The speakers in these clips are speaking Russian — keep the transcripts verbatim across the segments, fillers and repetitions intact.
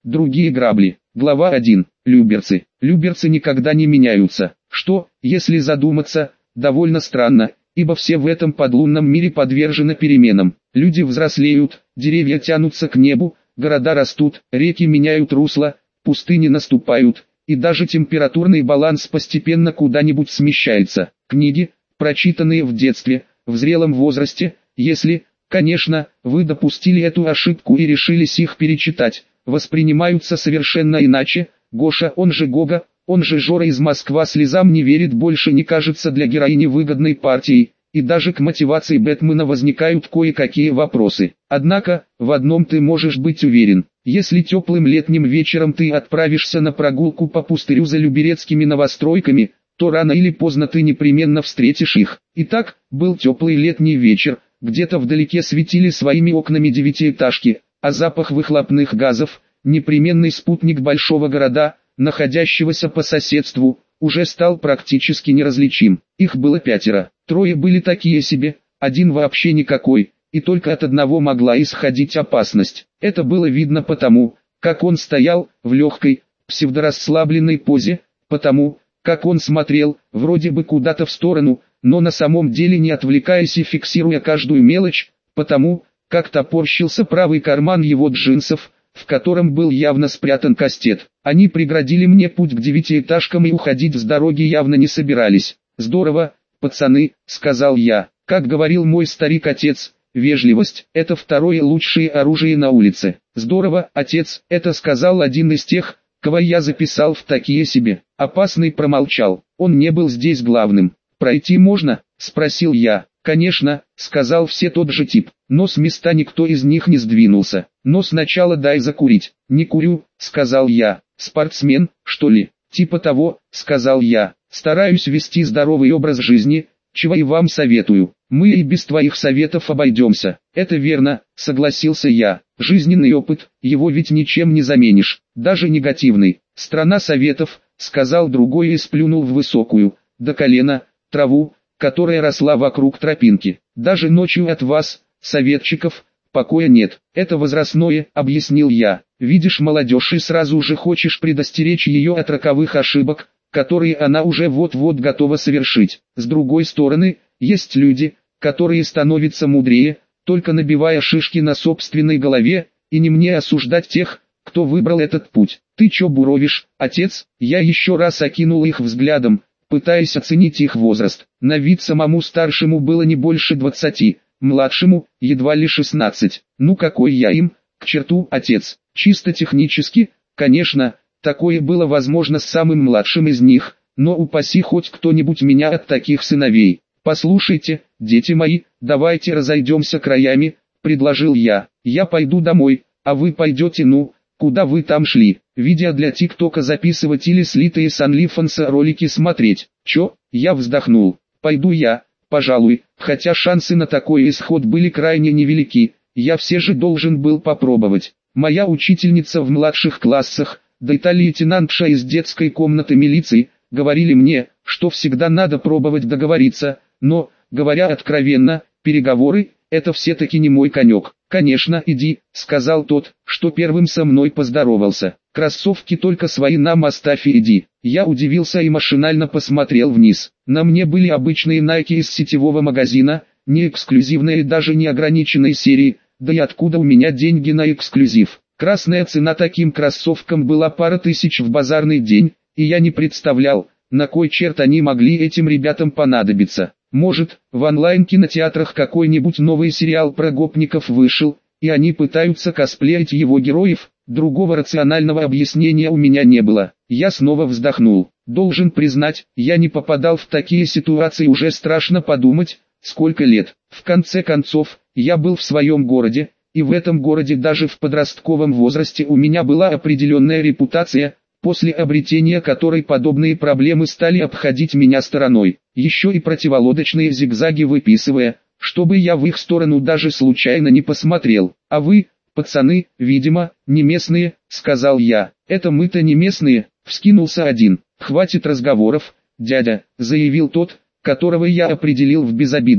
другие грабли. Глава один. Люберцы. Люберцы никогда не меняются, что, если задуматься, довольно странно, ибо все в этом подлунном мире подвержены переменам. Люди взрослеют, деревья тянутся к небу, города растут, реки меняют русло, пустыни наступают, и даже температурный баланс постепенно куда-нибудь смещается. Книги, прочитанные в детстве, в зрелом возрасте, если, конечно, вы допустили эту ошибку и решились их перечитать, воспринимаются совершенно иначе. Гоша, он же Гога, он же Жора из Москва слезам не верит больше, не кажется для героини выгодной партией, и даже к мотивации Бэтмена возникают кое-какие вопросы. Однако, в одном ты можешь быть уверен: если теплым летним вечером ты отправишься на прогулку по пустырю за люберецкими новостройками, то рано или поздно ты непременно встретишь их. Итак, был теплый летний вечер, где-то вдалеке светили своими окнами девятиэтажки, а запах выхлопных газов, непременный спутник большого города, находящегося по соседству, уже стал практически неразличим. Их было пятеро, трое были такие себе, один вообще никакой, и только от одного могла исходить опасность. Это было видно потому, как он стоял, в легкой, псевдорасслабленной позе, потому, как он смотрел, вроде бы куда-то в сторону, но на самом деле не отвлекаясь и фиксируя каждую мелочь, потому, как топорщился правый карман его джинсов, в котором был явно спрятан кастет. Они преградили мне путь к девятиэтажкам и уходить с дороги явно не собирались. «Здорово, пацаны», — сказал я. Как говорил мой старик-отец, вежливость — это второе лучшее оружие на улице. «Здорово, отец», — это сказал один из тех, кого я записал в такие себе. Опасный промолчал, он не был здесь главным. «Пройти можно?» — спросил я. «Конечно», — сказал все тот же тип, но с места никто из них не сдвинулся. «Но сначала дай закурить». «Не курю», — сказал я. «Спортсмен, что ли?» «Типа того», — сказал я. «Стараюсь вести здоровый образ жизни, чего и вам советую. Мы и без твоих советов обойдемся». «Это верно», — согласился я. «Жизненный опыт, его ведь ничем не заменишь, даже негативный». «Страна советов», — сказал другой и сплюнул в высокую, до колена, траву, которая росла вокруг тропинки. «Даже ночью от вас, советчиков, покоя нет. Это возрастное», — объяснил я. «Видишь молодежь и сразу же хочешь предостеречь ее от роковых ошибок, которые она уже вот-вот готова совершить. С другой стороны, есть люди, которые становятся мудрее, только набивая шишки на собственной голове, и не мне осуждать тех, кто выбрал этот путь». «Ты чё буровишь, отец?» Я еще раз окинул их взглядом, пытаясь оценить их возраст. На вид самому старшему было не больше двадцати, младшему едва ли шестнадцать. Ну какой я им, к черту, отец? Чисто технически, конечно, такое было возможно с самым младшим из них, но упаси хоть кто-нибудь меня от таких сыновей. «Послушайте, дети мои, давайте разойдемся краями», — предложил я. «Я пойду домой, а вы пойдете, ну, куда вы там шли? Видео для ТикТока записывать или слитые с OnlyFans ролики смотреть?» «Чё?» — я вздохнул. «Пойду я, пожалуй, хотя шансы на такой исход были крайне невелики, я все же должен был попробовать. Моя учительница в младших классах, да и та лейтенантша из детской комнаты милиции, говорили мне, что всегда надо пробовать договориться, но, говоря откровенно, переговоры — это все-таки не мой конек». «Конечно, иди», — сказал тот, что первым со мной поздоровался. «Кроссовки только свои нам оставь и иди». Я удивился и машинально посмотрел вниз. На мне были обычные Nike из сетевого магазина, не эксклюзивные и даже не ограниченной серии, да и откуда у меня деньги на эксклюзив. Красная цена таким кроссовкам была пара тысяч в базарный день, и я не представлял, на кой черт они могли этим ребятам понадобиться. Может, в онлайн-кинотеатрах какой-нибудь новый сериал про гопников вышел, и они пытаются косплеить его героев? Другого рационального объяснения у меня не было. Я снова вздохнул. Должен признать, я не попадал в такие ситуации уже страшно подумать, сколько лет. В конце концов, я был в своем городе, и в этом городе даже в подростковом возрасте у меня была определенная репутация, после обретения которой подобные проблемы стали обходить меня стороной, еще и противолодочные зигзаги выписывая, чтобы я в их сторону даже случайно не посмотрел. «А вы, пацаны, видимо, не местные», — сказал я. «Это мы-то не местные», — вскинулся один. «Хватит разговоров, дядя», — заявил тот, которого я определил в безобидные.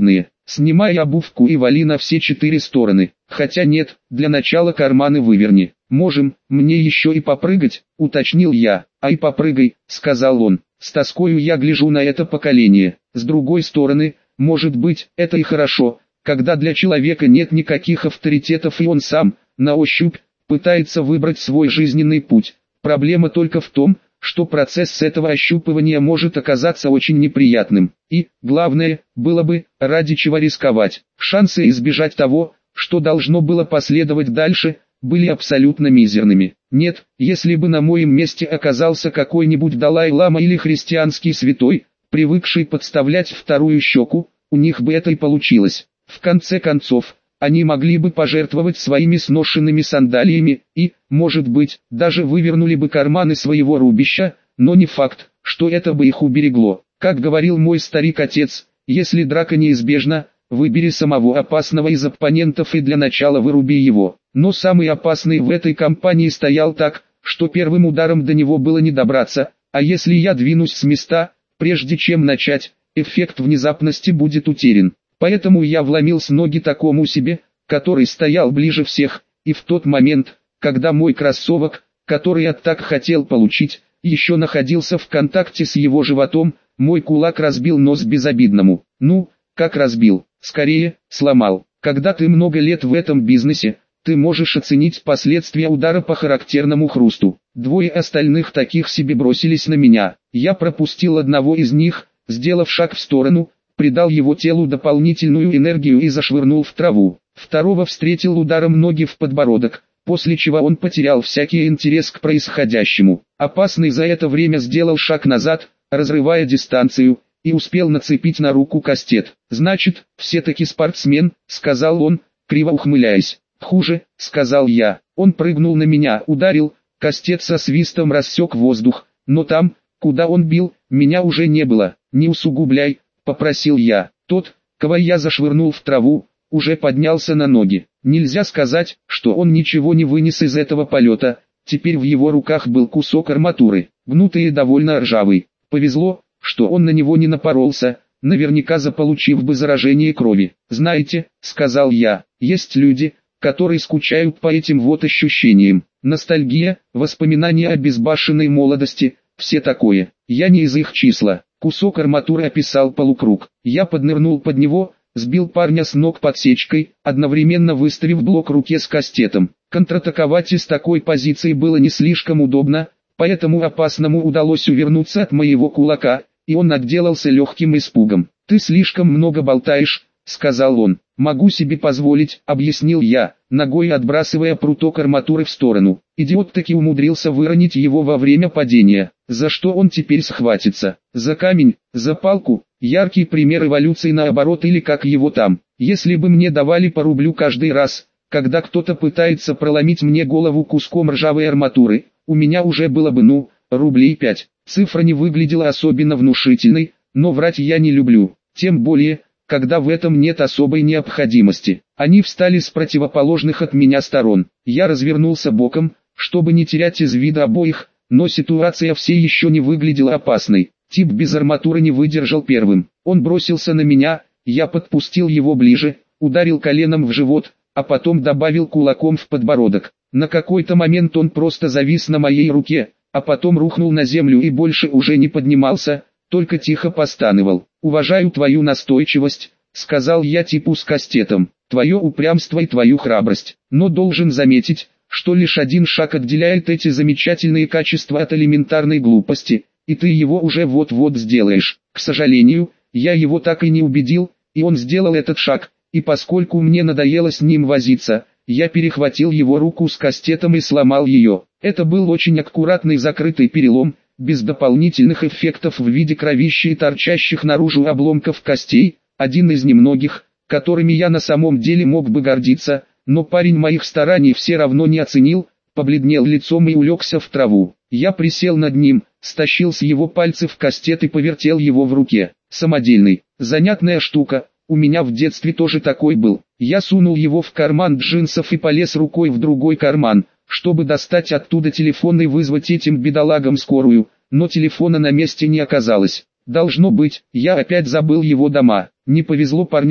Снимай обувку и вали на все четыре стороны. Хотя нет, для начала карманы выверни. Можем, мне еще и попрыгать, уточнил я. Ай, попрыгай, сказал он. С тоскою я гляжу на это поколение. С другой стороны, может быть, это и хорошо, когда для человека нет никаких авторитетов и он сам, на ощупь, пытается выбрать свой жизненный путь. Проблема только в том, что процесс с этого ощупывания может оказаться очень неприятным. И, главное, было бы, ради чего рисковать. Шансы избежать того, что должно было последовать дальше, были абсолютно мизерными. Нет, если бы на моем месте оказался какой-нибудь Далай-лама или христианский святой, привыкший подставлять вторую щеку, у них бы это и получилось. В конце концов, они могли бы пожертвовать своими сношенными сандалиями и, может быть, даже вывернули бы карманы своего рубища, но не факт, что это бы их уберегло. Как говорил мой старик-отец, если драка неизбежна, выбери самого опасного из оппонентов и для начала выруби его. Но самый опасный в этой компании стоял так, что первым ударом до него было не добраться, а если я двинусь с места, прежде чем начать, эффект внезапности будет утерян. Поэтому я вломил с ноги такому себе, который стоял ближе всех, и в тот момент, когда мой кроссовок, который я так хотел получить, еще находился в контакте с его животом, мой кулак разбил нос безобидному. Ну, как разбил, скорее, сломал. Когда ты много лет в этом бизнесе, ты можешь оценить последствия удара по характерному хрусту. Двое остальных таких себе бросились на меня. Я пропустил одного из них, сделав шаг в сторону, придал его телу дополнительную энергию и зашвырнул в траву. Второго встретил ударом ноги в подбородок, после чего он потерял всякий интерес к происходящему. Опасный за это время сделал шаг назад, разрывая дистанцию, и успел нацепить на руку кастет. «Значит, все-таки спортсмен», — сказал он, криво ухмыляясь. «Хуже», — сказал я. Он прыгнул на меня, ударил, кастет со свистом рассек воздух, но там, куда он бил, меня уже не было. «Не усугубляй», — попросил я. Тот, кого я зашвырнул в траву, уже поднялся на ноги. Нельзя сказать, что он ничего не вынес из этого полета. Теперь в его руках был кусок арматуры, гнутый и довольно ржавый. Повезло, что он на него не напоролся, наверняка заполучив бы заражение крови. «Знаете», — сказал я, — «есть люди, которые скучают по этим вот ощущениям. Ностальгия, воспоминания о безбашенной молодости, все такое. Я не из их числа». Кусок арматуры описал полукруг. Я поднырнул под него, сбил парня с ног подсечкой, одновременно выставив блок руке с кастетом. Контратаковать из такой позиции было не слишком удобно, поэтому опасному удалось увернуться от моего кулака, и он отделался легким испугом. «Ты слишком много болтаешь», — сказал он. «Могу себе позволить», — объяснил я, ногой отбрасывая пруток арматуры в сторону. Идиот таки умудрился выронить его во время падения. За что он теперь схватится? За камень, за палку? Яркий пример эволюции наоборот или как его там. Если бы мне давали по рублю каждый раз, когда кто-то пытается проломить мне голову куском ржавой арматуры, у меня уже было бы ну, рублей пять. Цифра не выглядела особенно внушительной, но врать я не люблю. Тем более, когда в этом нет особой необходимости. Они встали с противоположных от меня сторон. Я развернулся боком, чтобы не терять из вида обоих, но ситуация все еще не выглядела опасной. Тип без арматуры не выдержал первым. Он бросился на меня, я подпустил его ближе, ударил коленом в живот, а потом добавил кулаком в подбородок. На какой-то момент он просто завис на моей руке, а потом рухнул на землю и больше уже не поднимался, только тихо постановал. «Уважаю твою настойчивость», — сказал я типу с кастетом, «твое упрямство и твою храбрость, но должен заметить, что лишь один шаг отделяет эти замечательные качества от элементарной глупости, и ты его уже вот-вот сделаешь». К сожалению, я его так и не убедил, и он сделал этот шаг, и поскольку мне надоело с ним возиться, я перехватил его руку с кастетом и сломал ее. Это был очень аккуратный закрытый перелом, без дополнительных эффектов в виде кровищи и торчащих наружу обломков костей, один из немногих, которыми я на самом деле мог бы гордиться, но парень моих стараний все равно не оценил, побледнел лицом и улегся в траву. Я присел над ним, стащил с его пальцев кастет и повертел его в руке. Самодельный, занятная штука, у меня в детстве тоже такой был. Я сунул его в карман джинсов и полез рукой в другой карман, чтобы достать оттуда телефон и вызвать этим бедолагам скорую, но телефона на месте не оказалось. Должно быть, я опять забыл его дома. Не повезло парням,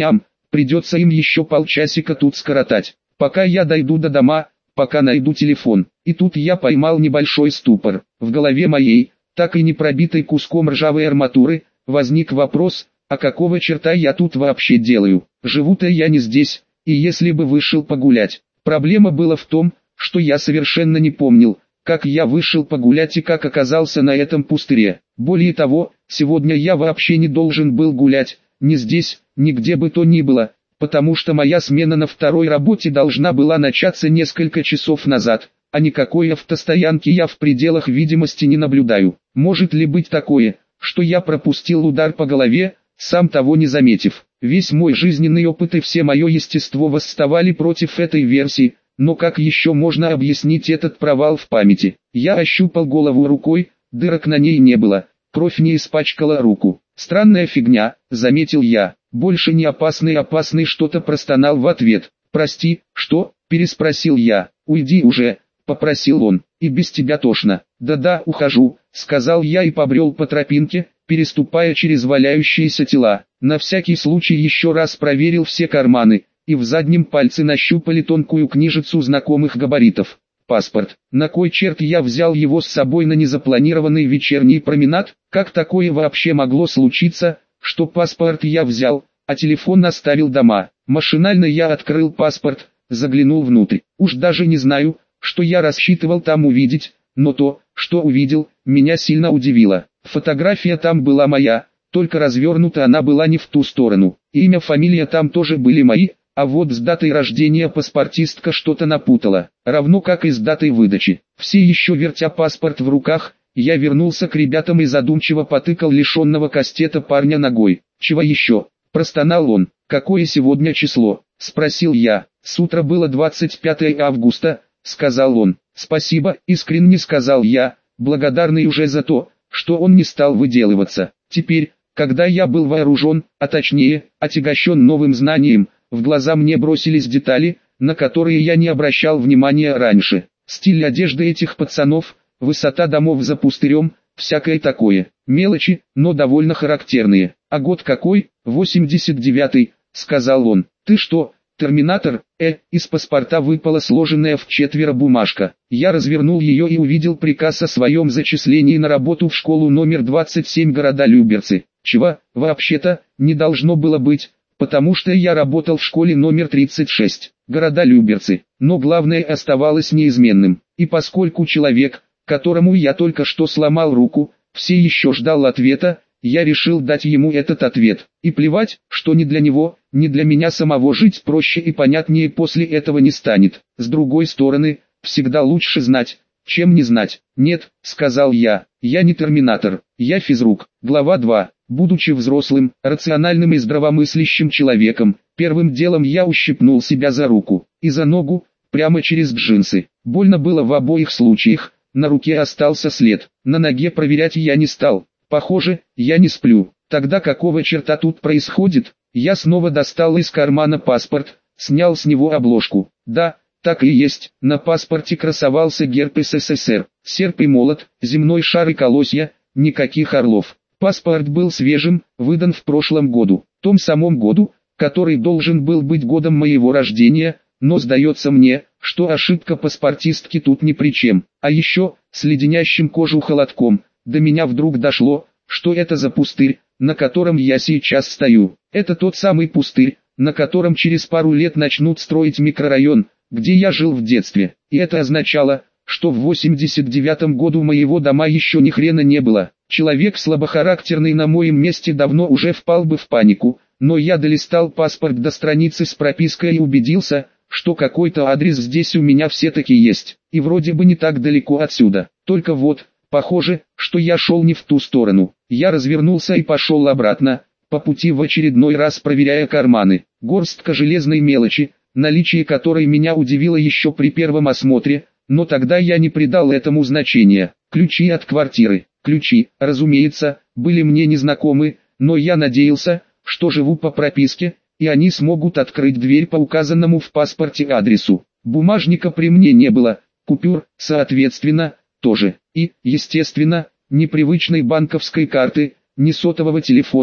придется им еще полчасика тут скоротать, пока я дойду до дома, пока найду телефон. И тут я поймал небольшой ступор. В голове моей, так и не пробитой куском ржавой арматуры, возник вопрос, а какого черта я тут вообще делаю? Живу-то я не здесь, и если бы вышел погулять. Проблема была в том, что я совершенно не помнил, как я вышел погулять и как оказался на этом пустыре. Более того, сегодня я вообще не должен был гулять, ни здесь, ни где бы то ни было, потому что моя смена на второй работе должна была начаться несколько часов назад, а никакой автостоянки я в пределах видимости не наблюдаю. Может ли быть такое, что я пропустил удар по голове, сам того не заметив? Весь мой жизненный опыт и все мое естество восставали против этой версии, но как еще можно объяснить этот провал в памяти? Я ощупал голову рукой, дырок на ней не было, кровь не испачкала руку. Странная фигня, заметил я. Больше не опасный, опасный что-то простонал в ответ. Прости, что? Переспросил я. Уйди уже, попросил он. И без тебя тошно. Да-да, ухожу, сказал я и побрел по тропинке, переступая через валяющиеся тела. На всякий случай еще раз проверил все карманы, и в заднем пальце нащупали тонкую книжицу знакомых габаритов. Паспорт. На кой черт я взял его с собой на незапланированный вечерний променад? Как такое вообще могло случиться, что паспорт я взял, а телефон оставил дома? Машинально я открыл паспорт, заглянул внутрь. Уж даже не знаю, что я рассчитывал там увидеть, но то, что увидел, меня сильно удивило. Фотография там была моя, только развернута она была не в ту сторону. Имя, фамилия там тоже были мои, а вот с датой рождения паспортистка что-то напутала, равно как и с датой выдачи. Все еще вертя паспорт в руках, я вернулся к ребятам и задумчиво потыкал лишенного кастета парня ногой. «Чего еще?» – простонал он. «Какое сегодня число?» – спросил я. «С утра было двадцать пятое августа», – сказал он. «Спасибо», – искренне сказал я, благодарный уже за то, что он не стал выделываться. Теперь, когда я был вооружен, а точнее, отягощен новым знанием, в глаза мне бросились детали, на которые я не обращал внимания раньше. Стиль одежды этих пацанов, высота домов за пустырем, всякое такое. Мелочи, но довольно характерные. «А год какой?» «восемьдесят девятый», — сказал он. «Ты что, терминатор?» Э, из паспорта выпала сложенная в четверо бумажка. Я развернул ее и увидел приказ о своем зачислении на работу в школу номер двадцать семь города Люберцы. Чего, вообще-то, не должно было быть, потому что я работал в школе номер тридцать шесть, города Люберцы, но главное оставалось неизменным. И поскольку человек, которому я только что сломал руку, все еще ждал ответа, я решил дать ему этот ответ. И плевать, что ни для него, ни для меня самого жить проще и понятнее после этого не станет. С другой стороны, всегда лучше знать, чем не знать. «Нет», — сказал я, — «я не терминатор, я физрук». Глава два. Будучи взрослым, рациональным и здравомыслящим человеком, первым делом я ущипнул себя за руку и за ногу, прямо через джинсы. Больно было в обоих случаях, на руке остался след, на ноге проверять я не стал. Похоже, я не сплю. Тогда какого черта тут происходит? Я снова достал из кармана паспорт, снял с него обложку. Да, так и есть, на паспорте красовался герб СССР, серп и молот, земной шар и колосья, никаких орлов. Паспорт был свежим, выдан в прошлом году, том самом году, который должен был быть годом моего рождения, но сдается мне, что ошибка паспортистки тут ни при чем. А еще, с леденящим кожу холодком, до меня вдруг дошло, что это за пустырь, на котором я сейчас стою. Это тот самый пустырь, на котором через пару лет начнут строить микрорайон, где я жил в детстве. И это означало, что в восемьдесят девятом году моего дома еще ни хрена не было. Человек слабохарактерный на моем месте давно уже впал бы в панику, но я долистал паспорт до страницы с пропиской и убедился, что какой-то адрес здесь у меня все-таки есть, и вроде бы не так далеко отсюда. Только вот, похоже, что я шел не в ту сторону. Я развернулся и пошел обратно, по пути в очередной раз проверяя карманы. Горстка железной мелочи, наличие которой меня удивило еще при первом осмотре, но тогда я не придал этому значения. Ключи от квартиры. Ключи, разумеется, были мне незнакомы, но я надеялся, что живу по прописке, и они смогут открыть дверь по указанному в паспорте адресу. Бумажника при мне не было, купюр, соответственно, тоже. И, естественно, ни привычной банковской карты, ни сотового телефона,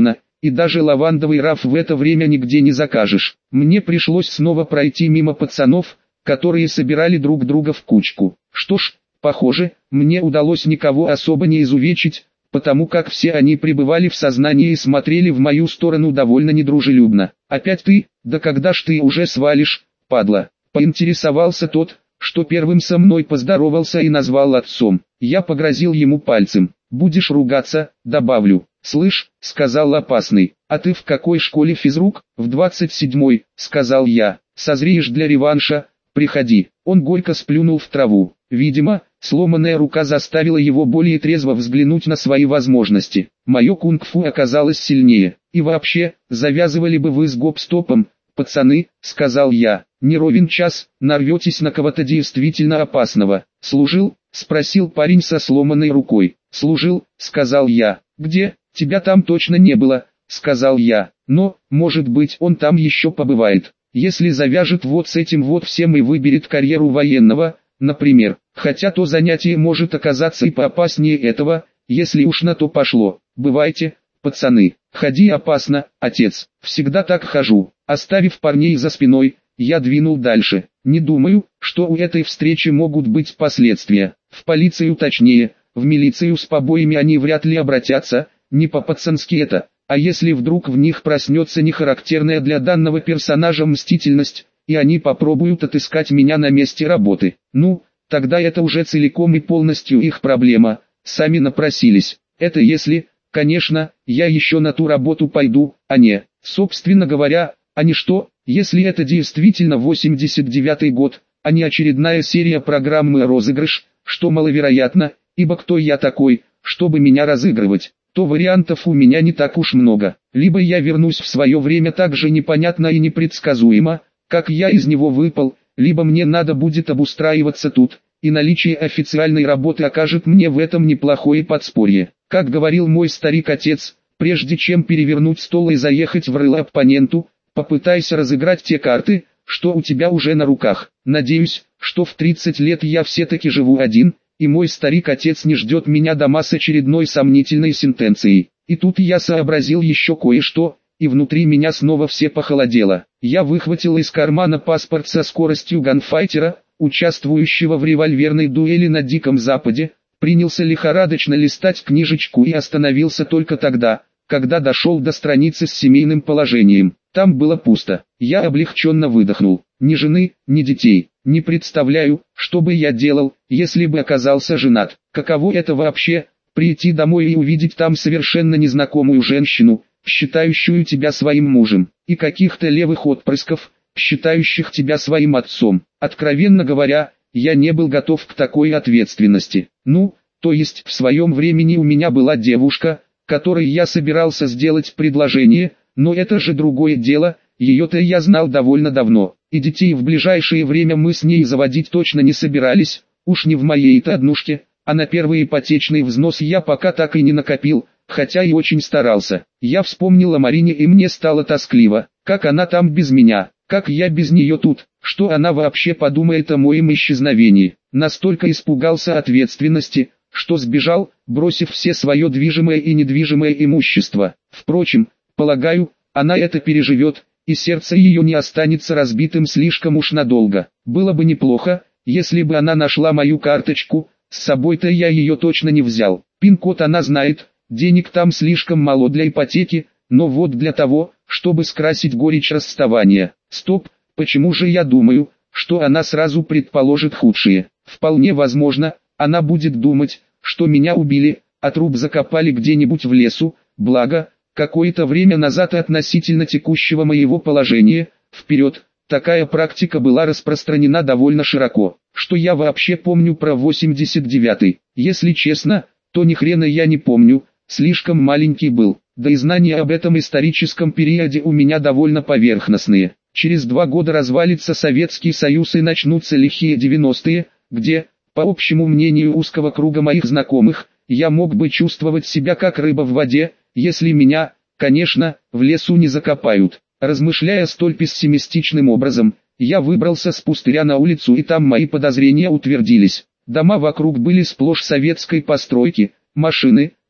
и даже лавандовый раф в это время нигде не закажешь. Мне пришлось снова пройти мимо пацанов, которые собирали друг друга в кучку. Что ж, похоже, мне удалось никого особо не изувечить, потому как все они пребывали в сознании и смотрели в мою сторону довольно недружелюбно. «Опять ты? Да когда ж ты уже свалишь, падла?» — поинтересовался тот, что первым со мной поздоровался и назвал отцом. Я погрозил ему пальцем. «Будешь ругаться, добавлю». «Слышь», — сказал опасный, — «а ты в какой школе физрук?» «В двадцать седьмой», — сказал я. «Созреешь для реванша, приходи». Он горько сплюнул в траву. Видимо, сломанная рука заставила его более трезво взглянуть на свои возможности. Мое кунг-фу оказалось сильнее. «И вообще, завязывали бы вы с гоп-стопом, пацаны», — сказал я. «Не ровен час, нарветесь на кого-то действительно опасного». «Служил?» — спросил парень со сломанной рукой. «Служил», — сказал я. «Где? Тебя там точно не было», — сказал я. «Но, может быть, он там еще побывает. Если завяжет вот с этим вот всем и выберет карьеру военного, например, хотя то занятие может оказаться и поопаснее этого, если уж на то пошло. Бывайте, пацаны, ходи опасно, отец». «Всегда так хожу». Оставив парней за спиной, я двинул дальше. Не думаю, что у этой встречи могут быть последствия. В полицию, точнее, в милицию с побоями они вряд ли обратятся, не по-пацански это. А если вдруг в них проснется нехарактерная для данного персонажа мстительность, и они попробуют отыскать меня на месте работы, ну, тогда это уже целиком и полностью их проблема, сами напросились. Это если, конечно, я еще на ту работу пойду, а не, собственно говоря, а не что, если это действительно восемьдесят девятый год, а не очередная серия программы «Розыгрыш», что маловероятно, ибо кто я такой, чтобы меня разыгрывать, то вариантов у меня не так уж много. Либо я вернусь в свое время так же непонятно и непредсказуемо, как я из него выпал, либо мне надо будет обустраиваться тут, и наличие официальной работы окажет мне в этом неплохое подспорье. Как говорил мой старик-отец, прежде чем перевернуть стол и заехать в рыло оппоненту, попытайся разыграть те карты, что у тебя уже на руках. Надеюсь, что в тридцать лет я все-таки живу один, и мой старик-отец не ждет меня дома с очередной сомнительной сентенцией. И тут я сообразил еще кое-что, и внутри меня снова все похолодело. Я выхватил из кармана паспорт со скоростью ганфайтера, участвующего в револьверной дуэли на Диком Западе, принялся лихорадочно листать книжечку и остановился только тогда, когда дошел до страницы с семейным положением. Там было пусто. Я облегченно выдохнул. Ни жены, ни детей. Не представляю, что бы я делал, если бы оказался женат. Каково это вообще, прийти домой и увидеть там совершенно незнакомую женщину, считающую тебя своим мужем, и каких-то левых отпрысков, считающих тебя своим отцом. Откровенно говоря, я не был готов к такой ответственности. Ну, то есть в своем времени у меня была девушка, которой я собирался сделать предложение, но это же другое дело, ее-то я знал довольно давно, и детей в ближайшее время мы с ней заводить точно не собирались, уж не в моей-то однушке, а на первый ипотечный взнос я пока так и не накопил, хотя и очень старался. Я вспомнил о Марине и мне стало тоскливо, как она там без меня, как я без нее тут, что она вообще подумает о моем исчезновении. Настолько испугался ответственности, что сбежал, бросив все свое движимое и недвижимое имущество. Впрочем, полагаю, она это переживет, и сердце ее не останется разбитым слишком уж надолго. Было бы неплохо, если бы она нашла мою карточку, с собой-то я ее точно не взял. Пин-код она знает, денег там слишком мало для ипотеки, но вот для того, чтобы скрасить горечь расставания. Стоп, почему же я думаю, что она сразу предположит худшее? Вполне возможно, она будет думать, что меня убили, а труп закопали где-нибудь в лесу, благо, какое-то время назад относительно текущего моего положения, вперед, такая практика была распространена довольно широко. Что я вообще помню про восемьдесят девятый? Если честно, то ни хрена я не помню, слишком маленький был, да и знания об этом историческом периоде у меня довольно поверхностные. Через два года развалится Советский Союз и начнутся лихие девяностые, где, по общему мнению узкого круга моих знакомых, я мог бы чувствовать себя как рыба в воде, если меня, конечно, в лесу не закопают. Размышляя столь пессимистичным образом, я выбрался с пустыря на улицу, и там мои подозрения утвердились. Дома вокруг были сплошь советской постройки, машины,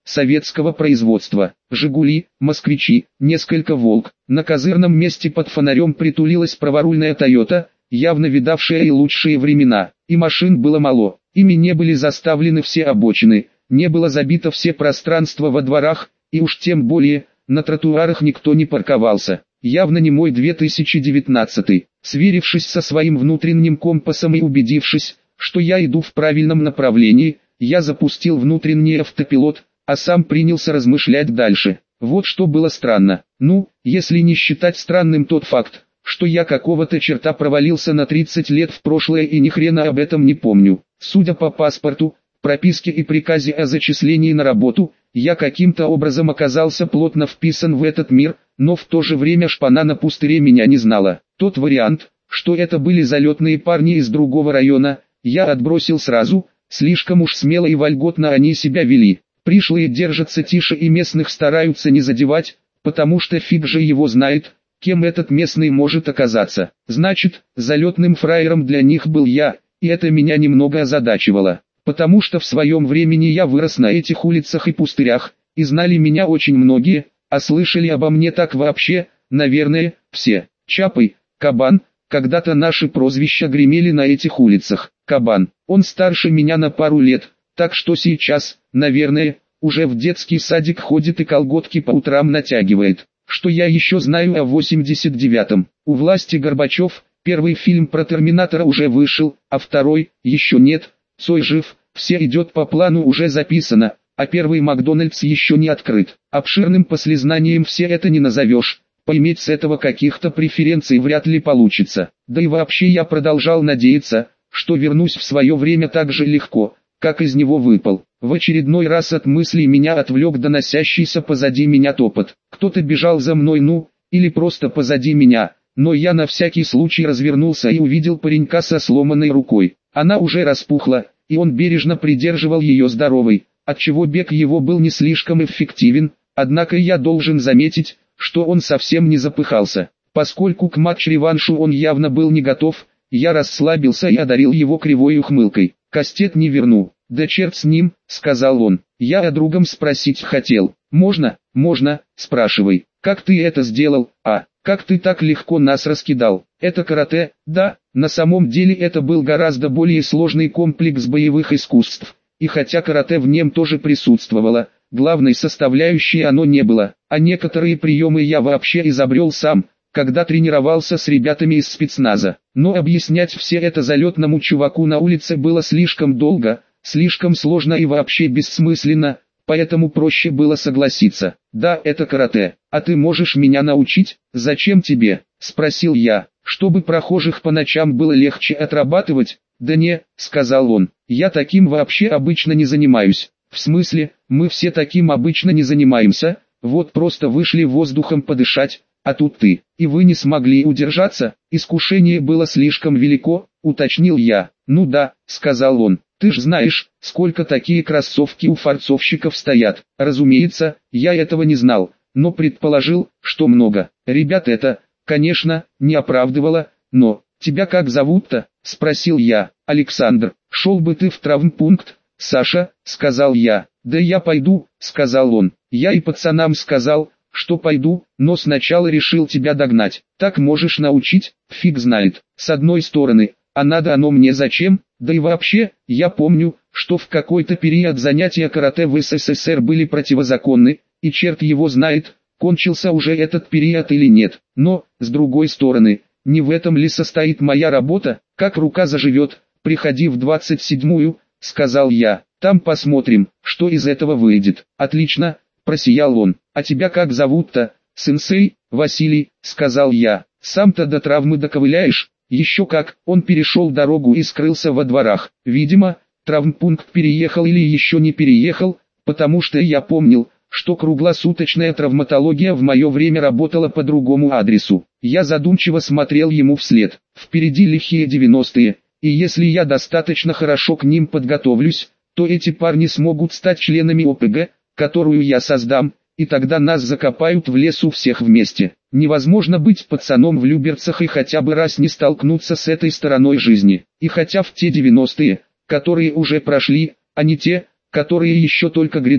советского производства. «Жигули», «Москвичи», несколько «Волк». На козырном месте под фонарем притулилась праворульная «Тойота», явно видавшая и лучшие времена. И машин было мало, ими не были заставлены все обочины, не было забито все пространства во дворах, и уж тем более, на тротуарах никто не парковался. Явно не мой две тысячи девятнадцатый. Сверившись со своим внутренним компасом и убедившись, что я иду в правильном направлении, я запустил внутренний автопилот, а сам принялся размышлять дальше. Вот что было странно. Ну, если не считать странным тот факт, что я какого-то черта провалился на тридцать лет в прошлое и ни хрена об этом не помню. Судя по паспорту, прописке и приказе о зачислении на работу, я каким-то образом оказался плотно вписан в этот мир, но в то же время шпана на пустыре меня не знала. Тот вариант, что это были залетные парни из другого района, я отбросил сразу, слишком уж смело и вольготно они себя вели. Пришлые держатся тише и местных стараются не задевать, потому что фиг же его знает, кем этот местный может оказаться. Значит, залетным фраером для них был я, и это меня немного озадачивало. Потому что в своем времени я вырос на этих улицах и пустырях, и знали меня очень многие, а слышали обо мне так вообще, наверное, все. Чапай, Кабан, когда-то наши прозвища гремели на этих улицах. Кабан, он старше меня на пару лет, так что сейчас, наверное, уже в детский садик ходит и колготки по утрам натягивает. Что я еще знаю о восемьдесят девятом? У власти Горбачев, первый фильм про Терминатора уже вышел, а второй, еще нет. Цой жив, все идет по плану уже записано, а первый Макдональдс еще не открыт. Обширным послезнанием все это не назовешь, поиметь с этого каких-то преференций вряд ли получится. Да и вообще я продолжал надеяться, что вернусь в свое время так же легко, как из него выпал. В очередной раз от мыслей меня отвлек доносящийся позади меня топот. Кто-то бежал за мной, ну, или просто позади меня, но я на всякий случай развернулся и увидел паренька со сломанной рукой. Она уже распухла, и он бережно придерживал ее здоровой, отчего бег его был не слишком эффективен, однако я должен заметить, что он совсем не запыхался. Поскольку к матч-реваншу он явно был не готов, я расслабился и одарил его кривой ухмылкой. «Кастет не верну». «Да черт с ним», — сказал он, — «я о другом спросить хотел». «Можно?» «Можно, спрашивай». «Как ты это сделал, а? Как ты так легко нас раскидал?» «Это карате?» «Да, на самом деле это был гораздо более сложный комплекс боевых искусств. И хотя карате в нем тоже присутствовало, главной составляющей оно не было, а некоторые приемы я вообще изобрел сам, когда тренировался с ребятами из спецназа. Но объяснять все это залетному чуваку на улице было слишком долго, слишком сложно и вообще бессмысленно, поэтому проще было согласиться. «Да, это карате. А ты можешь меня научить?» «Зачем тебе?» – спросил я. «Чтобы прохожих по ночам было легче отрабатывать?» «Да не», – сказал он, – «я таким вообще обычно не занимаюсь». «В смысле, мы все таким обычно не занимаемся, вот просто вышли воздухом подышать, а тут ты, и вы не смогли удержаться?» «Искушение было слишком велико», – уточнил я. «Ну да», – сказал он, – «ты ж знаешь, сколько такие кроссовки у фарцовщиков стоят». Разумеется, я этого не знал, но предположил, что много. Ребят это, конечно, не оправдывало, но... «Тебя как зовут-то?» – спросил я. «Александр». «Шел бы ты в травмпункт, Саша», – сказал я. «Да я пойду», – сказал он. «Я и пацанам сказал, что пойду, но сначала решил тебя догнать. Так можешь научить?» «Фиг знает. С одной стороны, а надо оно мне зачем? Да и вообще, я помню, что в какой-то период занятия карате в СССР были противозаконны, и черт его знает, кончился уже этот период или нет. Но, с другой стороны, не в этом ли состоит моя работа? Как рука заживет, приходи в двадцать седьмую, сказал я. Там посмотрим, что из этого выйдет. Отлично, просиял он. А тебя как зовут-то? Сенсей? Василий, сказал я. Сам-то до травмы доковыляешь? Еще как. Он перешел дорогу и скрылся во дворах. Видимо, травмпункт переехал или еще не переехал, потому что я помнил, что круглосуточная травматология в мое время работала по другому адресу. Я задумчиво смотрел ему вслед. Впереди лихие девяностые, и если я достаточно хорошо к ним подготовлюсь, то эти парни смогут стать членами О П Г, которую я создам, и тогда нас закопают в лесу всех вместе. Невозможно быть пацаном в Люберцах и хотя бы раз не столкнуться с этой стороной жизни. И хотя в те девяностые, которые уже прошли, а не те, которые еще только грядут,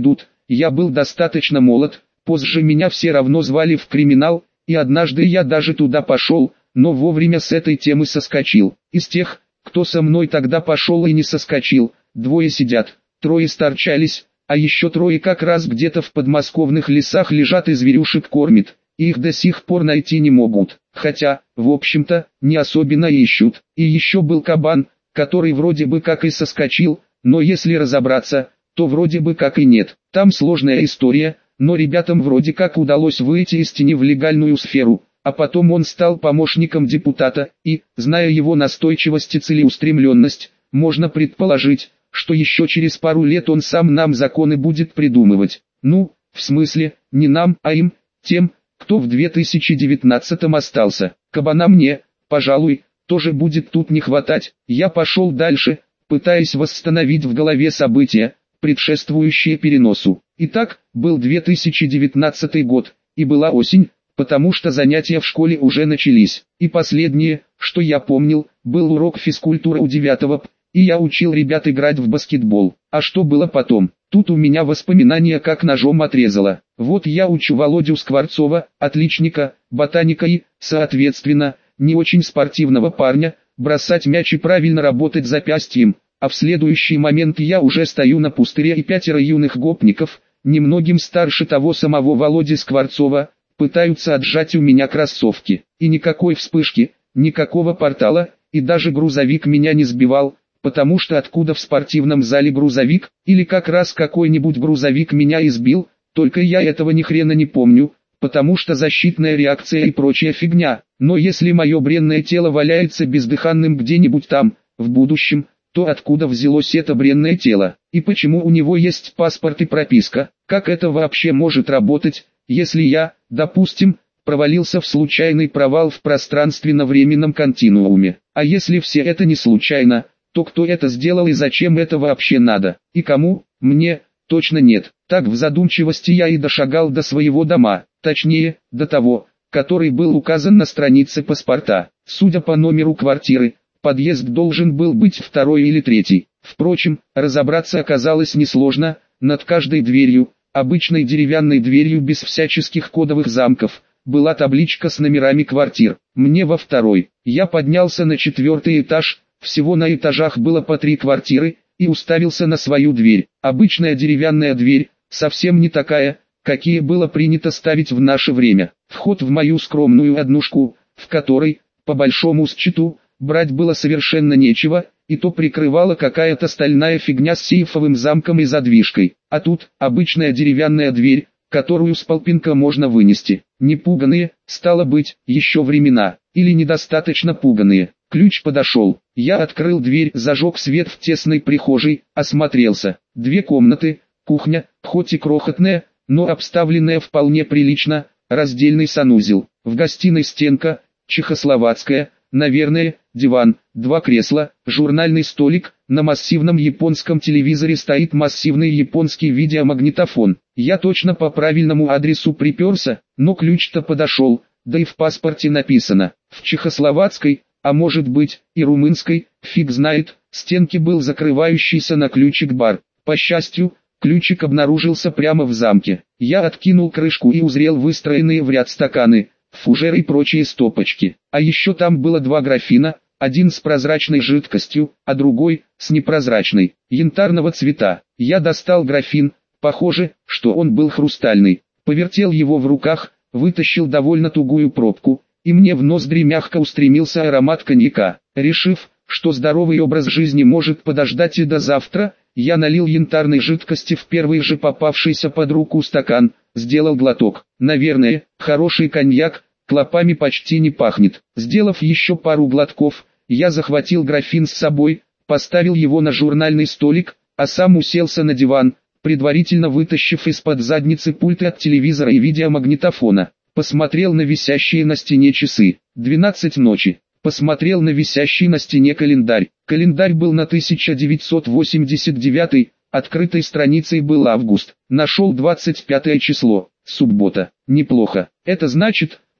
я был достаточно молод, позже меня все равно звали в криминал, и однажды я даже туда пошел, но вовремя с этой темы соскочил. Из тех, кто со мной тогда пошел и не соскочил, двое сидят, трое сторчались, а еще трое как раз где-то в подмосковных лесах лежат и зверюшек кормят, и их до сих пор найти не могут, хотя, в общем-то, не особенно ищут. И еще был кабан, который вроде бы как и соскочил, но если разобраться, то вроде бы как и нет. Там сложная история, но ребятам вроде как удалось выйти из тени в легальную сферу, а потом он стал помощником депутата, и, зная его настойчивость и целеустремленность, можно предположить, что еще через пару лет он сам нам законы будет придумывать. Ну, в смысле, не нам, а им, тем, кто в две тысячи девятнадцатом остался. Кабана мне, пожалуй, тоже будет тут не хватать. Я пошел дальше, пытаясь восстановить в голове события, предшествующие переносу. Итак, был две тысячи девятнадцатый год, и была осень, потому что занятия в школе уже начались. И последнее, что я помнил, был урок физкультуры у девятого П, и я учил ребят играть в баскетбол. А что было потом? Тут у меня воспоминания как ножом отрезало. Вот я учу Володю Скворцова, отличника, ботаника и, соответственно, не очень спортивного парня, бросать мяч и правильно работать запястьем. А в следующий момент я уже стою на пустыре, и пятеро юных гопников, немногим старше того самого Володи Скворцова, пытаются отжать у меня кроссовки. И никакой вспышки, никакого портала, и даже грузовик меня не сбивал, потому что откуда в спортивном зале грузовик, или как раз какой-нибудь грузовик меня избил, только я этого ни хрена не помню, потому что защитная реакция и прочая фигня. Но если мое бренное тело валяется бездыханным где-нибудь там, в будущем, то откуда взялось это бренное тело? И почему у него есть паспорт и прописка? Как это вообще может работать, если я, допустим, провалился в случайный провал в пространственно-временном континууме? А если все это не случайно, то кто это сделал и зачем это вообще надо? И кому? Мне? Точно нет. Так в задумчивости я и дошагал до своего дома, точнее, до того, который был указан на странице паспорта. Судя по номеру квартиры, подъезд должен был быть второй или третий. Впрочем, разобраться оказалось несложно. Над каждой дверью, обычной деревянной дверью без всяческих кодовых замков, была табличка с номерами квартир. Мне во второй. Я поднялся на четвертый этаж, всего на этажах было по три квартиры, и уставился на свою дверь. Обычная деревянная дверь, совсем не такая, какие было принято ставить в наше время. Вход в мою скромную однушку, в которой, по большому счету, брать было совершенно нечего, и то прикрывала какая-то стальная фигня с сейфовым замком и задвижкой. А тут, обычная деревянная дверь, которую с полпинка можно вынести. Не пуганые, стало быть, еще времена, или недостаточно пуганые. Ключ подошел. Я открыл дверь, зажег свет в тесной прихожей, осмотрелся. Две комнаты, кухня, хоть и крохотная, но обставленная вполне прилично, раздельный санузел. В гостиной стенка, чехословацкая, наверное, диван, два кресла, журнальный столик, на массивном японском телевизоре стоит массивный японский видеомагнитофон. Я точно по правильному адресу приперся, но ключ-то подошел, да и в паспорте написано, в чехословацкой, а может быть, и румынской, фиг знает, стенки был закрывающийся на ключик бар. По счастью, ключик обнаружился прямо в замке. Я откинул крышку и узрел выстроенные в ряд стаканы, фужеры и прочие стопочки. А еще там было два графина, один с прозрачной жидкостью, а другой, с непрозрачной, янтарного цвета. Я достал графин, похоже, что он был хрустальный, повертел его в руках, вытащил довольно тугую пробку, и мне в ноздри мягко устремился аромат коньяка. Решив, что здоровый образ жизни может подождать и до завтра, я налил янтарной жидкости в первый же попавшийся под руку стакан, сделал глоток. Наверное, хороший коньяк, клопами почти не пахнет. Сделав еще пару глотков, я захватил графин с собой, поставил его на журнальный столик, а сам уселся на диван, предварительно вытащив из-под задницы пульты от телевизора и видеомагнитофона. Посмотрел на висящие на стене часы. двенадцать ночи. Посмотрел на висящий на стене календарь. Календарь был на тысяча девятьсот восемьдесят девятый, открытой страницей был август. Нашел двадцать пятое число, суббота. Неплохо. Это значит,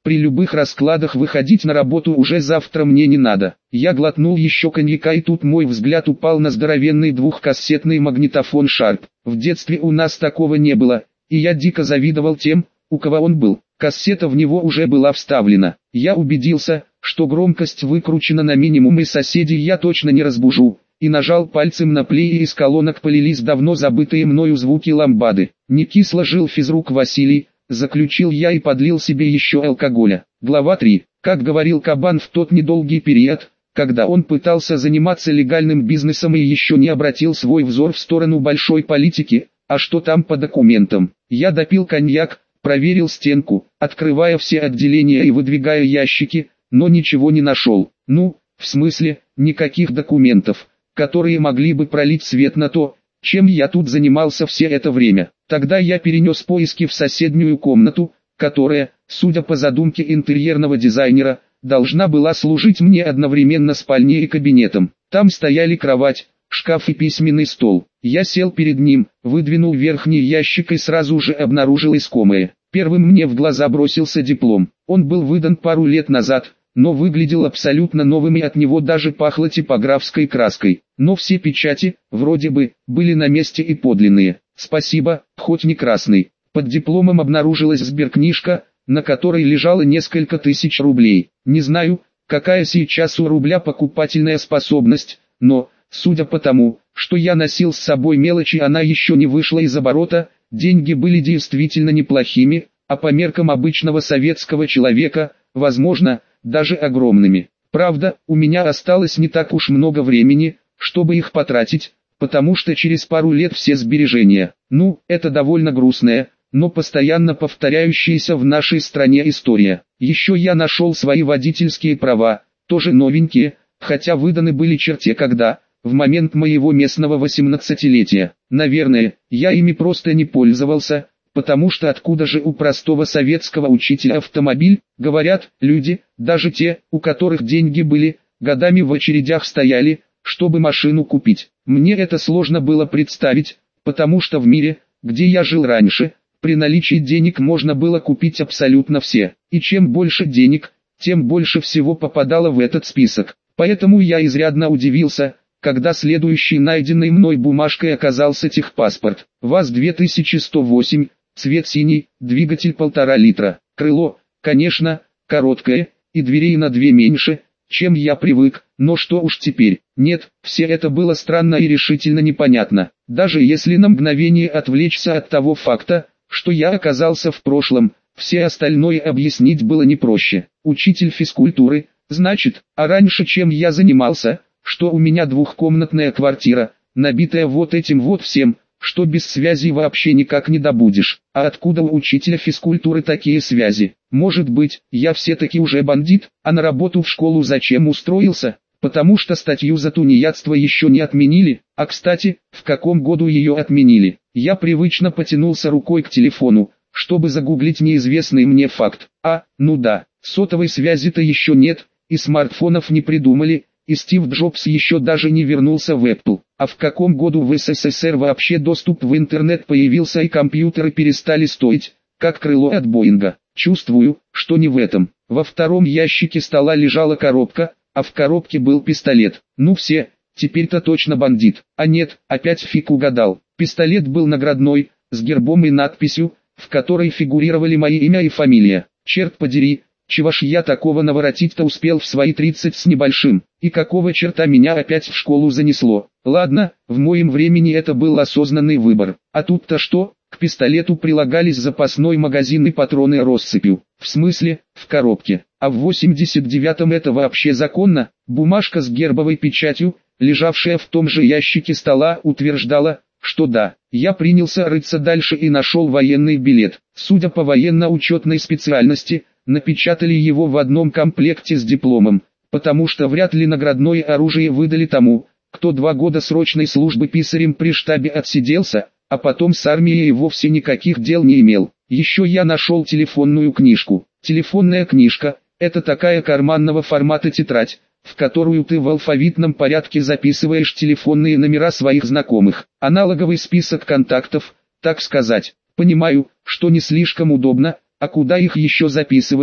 При любых раскладах выходить на работу уже завтра мне не надо. Я глотнул еще коньяка, и тут мой взгляд упал на здоровенный двухкассетный магнитофон Sharp. В детстве у нас такого не было, и я дико завидовал тем, у кого он был. Кассета в него уже была вставлена. Я убедился, что громкость выкручена на минимум и соседей я точно не разбужу, и нажал пальцем на плей, и из колонок полились давно забытые мною звуки ламбады. Не кисло жил физрук Василий, заключил я и подлил себе еще алкоголя. Глава три. Как говорил Кабан в тот недолгий период, когда он пытался заниматься легальным бизнесом и еще не обратил свой взор в сторону большой политики, а что там по документам. Я допил коньяк, проверил стенку, открывая все отделения и выдвигая ящики, но ничего не нашел. Ну, в смысле, никаких документов, которые могли бы пролить свет на то, чем я тут занимался все это время. Тогда я перенес поиски в соседнюю комнату, которая, судя по задумке интерьерного дизайнера, должна была служить мне одновременно спальней и кабинетом. Там стояли кровать, шкаф и письменный стол. Я сел перед ним, выдвинул верхний ящик и сразу же обнаружил искомое. Первым мне в глаза бросился диплом. Он был выдан пару лет назад, но выглядел абсолютно новым, и от него даже пахло типографской краской. Но все печати, вроде бы, были на месте и подлинные. Спасибо, хоть не красный. Под дипломом обнаружилась сберкнижка, на которой лежало несколько тысяч рублей. Не знаю, какая сейчас у рубля покупательная способность, но, судя по тому, что я носил с собой мелочи, она еще не вышла из оборота, деньги были действительно неплохими, а по меркам обычного советского человека, возможно, даже огромными. Правда, у меня осталось не так уж много времени, чтобы их потратить, потому что через пару лет все сбережения. Ну, это довольно грустная, но постоянно повторяющаяся в нашей стране история. Еще я нашел свои водительские права, тоже новенькие, хотя выданы были черте когда, в момент моего местного восемнадцатилетия. Наверное, я ими просто не пользовался, потому что откуда же у простого советского учителя автомобиль, говорят, люди, даже те, у которых деньги были, годами в очередях стояли, чтобы машину купить. Мне это сложно было представить, потому что в мире, где я жил раньше, при наличии денег можно было купить абсолютно все. И чем больше денег, тем больше всего попадало в этот список. Поэтому я изрядно удивился, когда следующей найденной мной бумажкой оказался техпаспорт. ВАЗ две тысячи сто восемь, цвет синий, двигатель полтора литра. Крыло, конечно, короткое, и дверей на две меньше, чем я привык, но что уж теперь. Нет, все это было странно и решительно непонятно. Даже если на мгновение отвлечься от того факта, что я оказался в прошлом, все остальное объяснить было не проще. Учитель физкультуры, значит, а раньше чем я занимался, что у меня двухкомнатная квартира, набитая вот этим вот всем, что без связи вообще никак не добудешь. А откуда у учителя физкультуры такие связи? Может быть, я все-таки уже бандит, а на работу в школу зачем устроился? Потому что статью за тунеядство еще не отменили, а кстати, в каком году ее отменили? Я привычно потянулся рукой к телефону, чтобы загуглить неизвестный мне факт. А, ну да, сотовой связи-то еще нет, и смартфонов не придумали, и Стив Джобс еще даже не вернулся в Apple. А в каком году в СССР вообще доступ в интернет появился и компьютеры перестали стоить, как крыло от Боинга? Чувствую, что не в этом. Во втором ящике стола лежала коробка, а в коробке был пистолет. Ну все, теперь-то точно бандит. А нет, опять фиг угадал. Пистолет был наградной, с гербом и надписью, в которой фигурировали мои имя и фамилия. Черт подери, чего ж я такого наворотить-то успел в свои тридцать с небольшим, и какого черта меня опять в школу занесло. Ладно, в моем времени это был осознанный выбор. А тут-то что? К пистолету прилагались запасной магазин и патроны россыпью. В смысле, в коробке. А в восемьдесят девятом это вообще законно? Бумажка с гербовой печатью, лежавшая в том же ящике стола, утверждала, что да. Я принялся рыться дальше и нашел военный билет. Судя по военно-учетной специальности, напечатали его в одном комплекте с дипломом, потому что вряд ли наградное оружие выдали тому, кто два года срочной службы писарем при штабе отсиделся, а потом с армией и вовсе никаких дел не имел. Еще я нашел телефонную книжку. Телефонная книжка – это такая карманного формата тетрадь, в которую ты в алфавитном порядке записываешь телефонные номера своих знакомых. Аналоговый список контактов, так сказать. Понимаю, что не слишком удобно, а куда их еще записывать,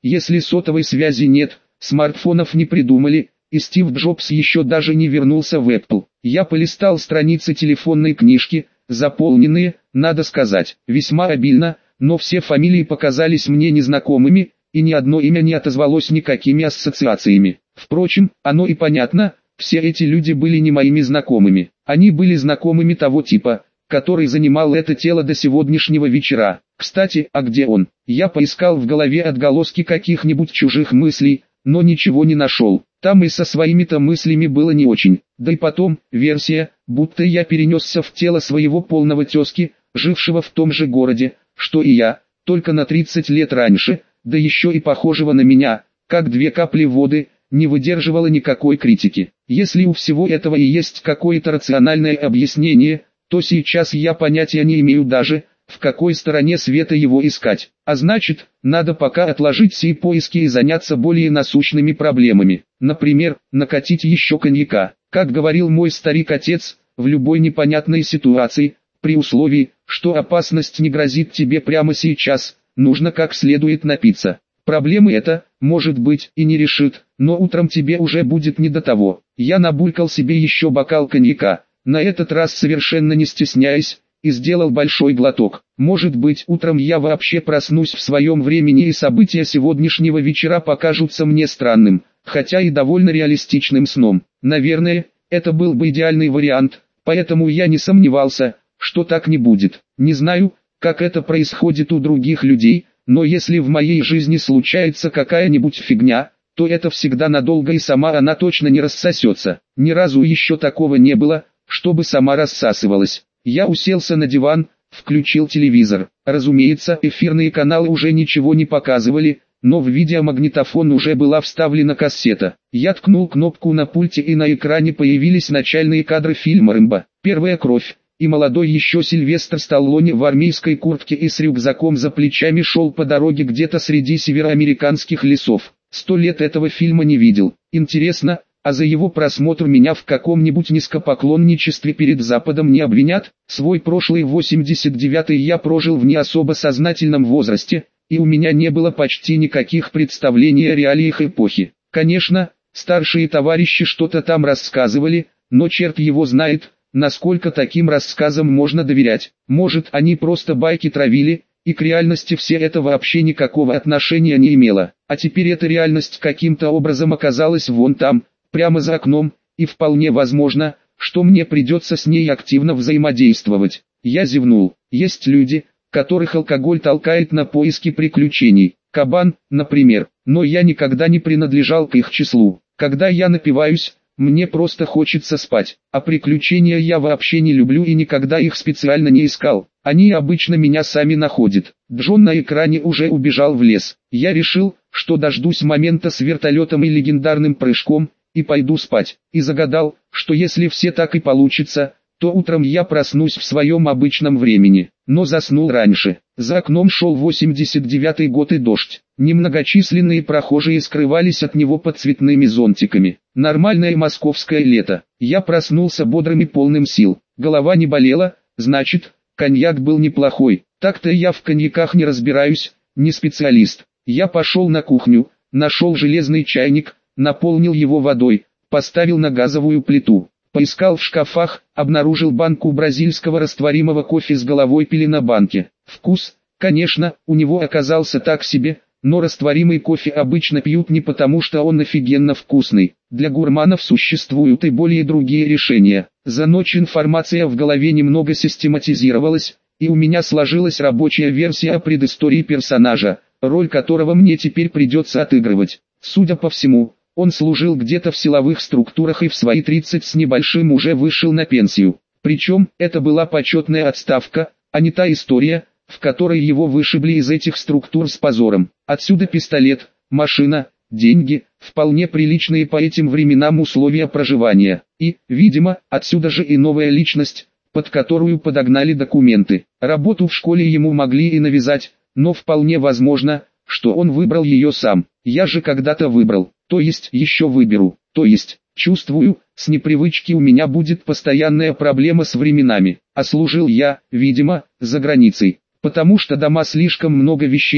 Если сотовой связи нет, смартфонов не придумали, и Стив Джобс еще даже не вернулся в Apple. Я полистал страницы телефонной книжки, заполненные, надо сказать, весьма обильно, но все фамилии показались мне незнакомыми, и ни одно имя не отозвалось никакими ассоциациями. Впрочем, оно и понятно, все эти люди были не моими знакомыми. Они были знакомыми того типа, который занимал это тело до сегодняшнего вечера. Кстати, а где он? Я поискал в голове отголоски каких-нибудь чужих мыслей, но ничего не нашел. Там и со своими-то мыслями было не очень. Да и потом, версия, будто я перенесся в тело своего полного тезки, жившего в том же городе, что и я, только на тридцать лет раньше, да еще и похожего на меня, как две капли воды, не выдерживала никакой критики. Если у всего этого и есть какое-то рациональное объяснение, то сейчас я понятия не имею даже, в какой стороне света его искать. А значит, надо пока отложить все поиски и заняться более насущными проблемами. Например, накатить еще коньяка. Как говорил мой старик-отец, в любой непонятной ситуации, при условии, что опасность не грозит тебе прямо сейчас, нужно как следует напиться. Проблемы это, может быть, и не решит, но утром тебе уже будет не до того. Я набулькал себе еще бокал коньяка, на этот раз совершенно не стесняясь, и сделал большой глоток. Может быть, утром я вообще проснусь в своем времени и события сегодняшнего вечера покажутся мне странным, хотя и довольно реалистичным сном. Наверное, это был бы идеальный вариант, поэтому я не сомневался, что так не будет. Не знаю, как это происходит у других людей, но если в моей жизни случается какая-нибудь фигня, то это всегда надолго и сама она точно не рассосется. Ни разу еще такого не было, чтобы сама рассасывалась. Я уселся на диван, включил телевизор. Разумеется, эфирные каналы уже ничего не показывали, но в видеомагнитофон уже была вставлена кассета. Я ткнул кнопку на пульте, и на экране появились начальные кадры фильма «Рэмбо. Первая кровь». И молодой еще Сильвестр Сталлоне в армейской куртке и с рюкзаком за плечами шел по дороге где-то среди североамериканских лесов. Сто лет этого фильма не видел. Интересно, а за его просмотр меня в каком-нибудь низкопоклонничестве перед Западом не обвинят? Свой прошлый восемьдесят девятый я прожил в не особо сознательном возрасте, и у меня не было почти никаких представлений о реалиях эпохи. Конечно, старшие товарищи что-то там рассказывали, но черт его знает, насколько таким рассказам можно доверять. Может, они просто байки травили, и к реальности все это вообще никакого отношения не имело. А теперь эта реальность каким-то образом оказалась вон там, прямо за окном, и вполне возможно, что мне придется с ней активно взаимодействовать. Я зевнул. Есть люди, которых алкоголь толкает на поиски приключений. Кабан, например, но я никогда не принадлежал к их числу. Когда я напиваюсь, мне просто хочется спать, а приключения я вообще не люблю и никогда их специально не искал. Они обычно меня сами находят. Джон на экране уже убежал в лес. Я решил, что дождусь момента с вертолетом и легендарным прыжком, и пойду спать. И загадал, что если все так и получится, то утром я проснусь в своем обычном времени. Но заснул раньше. За окном шел восемьдесят девятый год и дождь. Немногочисленные прохожие скрывались от него под цветными зонтиками. Нормальное московское лето. Я проснулся бодрым и полным сил. Голова не болела, значит, коньяк был неплохой. Так-то я в коньяках не разбираюсь, не специалист. Я пошел на кухню, нашел железный чайник, наполнил его водой, поставил на газовую плиту. Поискал в шкафах, обнаружил банку бразильского растворимого кофе с головой пили на банке. Вкус, конечно, у него оказался так себе, но растворимый кофе обычно пьют не потому, что он офигенно вкусный. Для гурманов существуют и более другие решения. За ночь информация в голове немного систематизировалась, и у меня сложилась рабочая версия о предыстории персонажа, роль которого мне теперь придется отыгрывать. Судя по всему, он служил где-то в силовых структурах и в свои тридцать с небольшим уже вышел на пенсию. Причем, это была почетная отставка, а не та история, в которой его вышибли из этих структур с позором. Отсюда пистолет, машина, деньги, вполне приличные по этим временам условия проживания. И, видимо, отсюда же и новая личность, под которую подогнали документы. Работу в школе ему могли и навязать, но вполне возможно, что он выбрал ее сам. Я же когда-то выбрал, то есть еще выберу, то есть, чувствую, с непривычки у меня будет постоянная проблема с временами. А служил я, видимо, за границей, потому что дома слишком много вещей,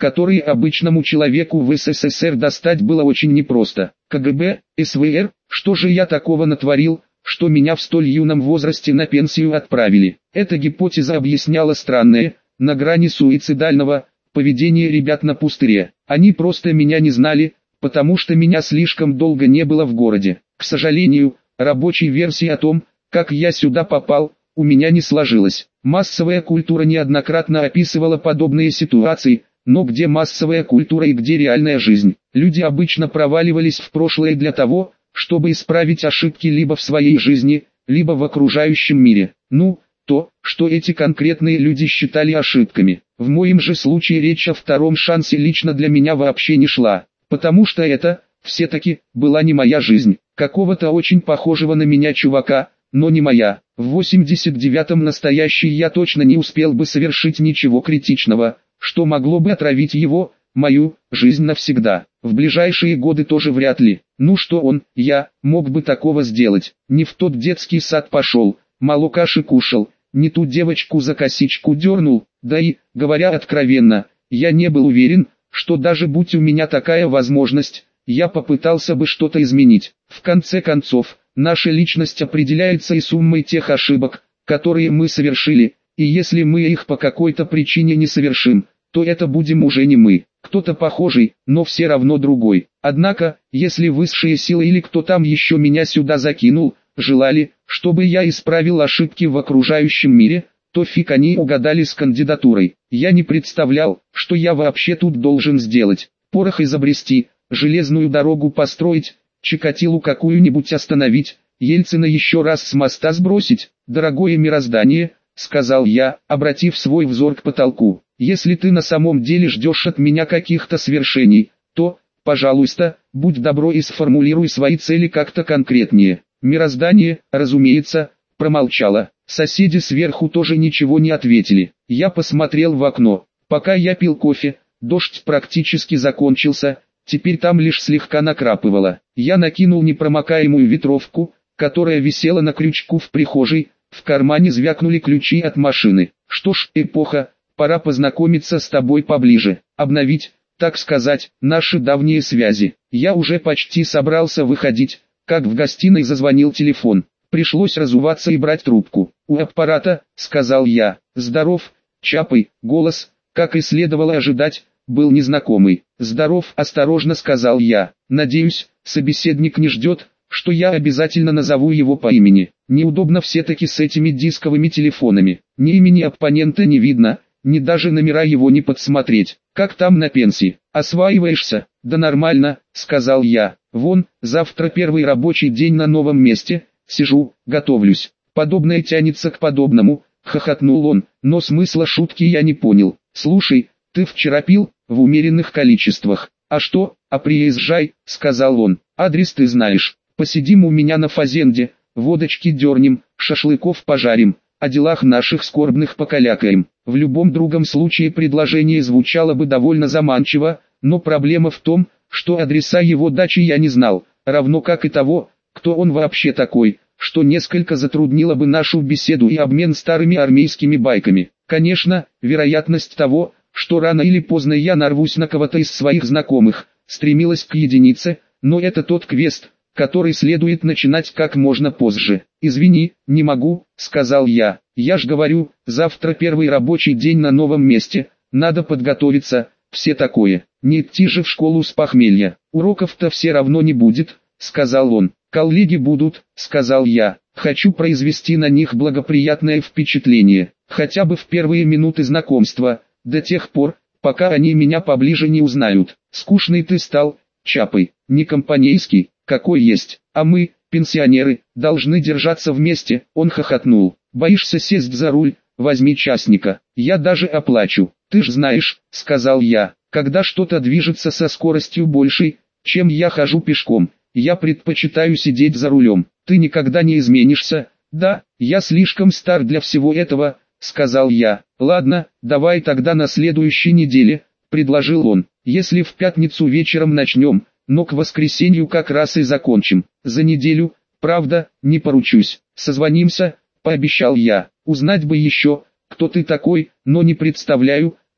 которые обычному человеку в СССР достать было очень непросто. КГБ, СВР, что же я такого натворил, что меня в столь юном возрасте на пенсию отправили? Эта гипотеза объясняла странное, на грани суицидального, поведение ребят на пустыре. Они просто меня не знали, потому что меня слишком долго не было в городе. К сожалению, рабочей версии о том, как я сюда попал, у меня не сложилось. Массовая культура неоднократно описывала подобные ситуации, но где массовая культура и где реальная жизнь? Люди обычно проваливались в прошлое для того, чтобы исправить ошибки либо в своей жизни, либо в окружающем мире. Ну, то, что эти конкретные люди считали ошибками. В моем же случае речь о втором шансе лично для меня вообще не шла, потому что это, все-таки, была не моя жизнь, какого-то очень похожего на меня чувака, но не моя. В восемьдесят девятом настоящий я точно не успел бы совершить ничего критичного, что могло бы отравить его, мою, жизнь навсегда. В ближайшие годы тоже вряд ли. Ну что он, я, мог бы такого сделать? Не в тот детский сад пошел, мало каши кушал, не ту девочку за косичку дернул, да и, говоря откровенно, я не был уверен, что даже будь у меня такая возможность, я попытался бы что-то изменить. В конце концов, наша личность определяется и суммой тех ошибок, которые мы совершили, и если мы их по какой-то причине не совершим, то это будем уже не мы, кто-то похожий, но все равно другой. Однако, если высшие силы или кто там еще меня сюда закинул, желали, чтобы я исправил ошибки в окружающем мире, то фиг они угадали с кандидатурой. Я не представлял, что я вообще тут должен сделать. Порох изобрести, железную дорогу построить, Чикатилу какую-нибудь остановить, Ельцина еще раз с моста сбросить. Дорогое мироздание, сказал я, обратив свой взор к потолку, если ты на самом деле ждешь от меня каких-то свершений, то, пожалуйста, будь добро и сформулируй свои цели как-то конкретнее. Мироздание, разумеется, промолчало. Соседи сверху тоже ничего не ответили. Я посмотрел в окно. Пока я пил кофе, дождь практически закончился, теперь там лишь слегка накрапывало. Я накинул непромокаемую ветровку, которая висела на крючку в прихожей, в кармане звякнули ключи от машины. Что ж, эпоха, пора познакомиться с тобой поближе, обновить, так сказать, наши давние связи. Я уже почти собрался выходить, как в гостиной зазвонил телефон. Пришлось разуваться и брать трубку. «У аппарата», — сказал я. «Здоров, Чапай». Голос, как и следовало ожидать, был незнакомый. «Здоров», — осторожно сказал я. «Надеюсь, собеседник не ждет, что я обязательно назову его по имени. Неудобно все-таки с этими дисковыми телефонами. Ни имени оппонента не видно, ни даже номера его не подсмотреть. Как там на пенсии? Осваиваешься?» «Да нормально», — сказал я. «Вон, завтра первый рабочий день на новом месте. Сижу, готовлюсь». «Подобное тянется к подобному», — хохотнул он, но смысла шутки я не понял. «Слушай, ты вчера пил, в умеренных количествах». «А что, а приезжай», — сказал он. «Адрес ты знаешь. Посидим у меня на фазенде, водочки дернем, шашлыков пожарим, о делах наших скорбных покалякаем». В любом другом случае предложение звучало бы довольно заманчиво, но проблема в том, что адреса его дачи я не знал, равно как и того, кто он вообще такой, что несколько затруднило бы нашу беседу и обмен старыми армейскими байками. Конечно, вероятность того, что рано или поздно я нарвусь на кого-то из своих знакомых, стремилась к единице, но это тот квест, который следует начинать как можно позже. «Извини, не могу», — сказал я. «Я ж говорю, завтра первый рабочий день на новом месте, надо подготовиться, все такое. Не идти же в школу с похмелья. Уроков-то все равно не будет», — сказал он. «Коллеги будут», — сказал я. «Хочу произвести на них благоприятное впечатление, хотя бы в первые минуты знакомства, до тех пор, пока они меня поближе не узнают. Скучный ты стал, Чапай, не компанейский, какой есть, а мы, пенсионеры, должны держаться вместе». Он хохотнул. «Боишься сесть за руль? Возьми частника, я даже оплачу». «Ты ж знаешь», — сказал я, — «когда что-то движется со скоростью большей, чем я хожу пешком, я предпочитаю сидеть за рулем. Ты никогда не изменишься». «Да, я слишком стар для всего этого», — сказал я. «Ладно, давай тогда на следующей неделе», — предложил он. «Если в пятницу вечером начнем, но к воскресенью как раз и закончим. За неделю, правда, не поручусь. Созвонимся», — пообещал я. «Узнать бы еще, кто ты такой, но не представляю,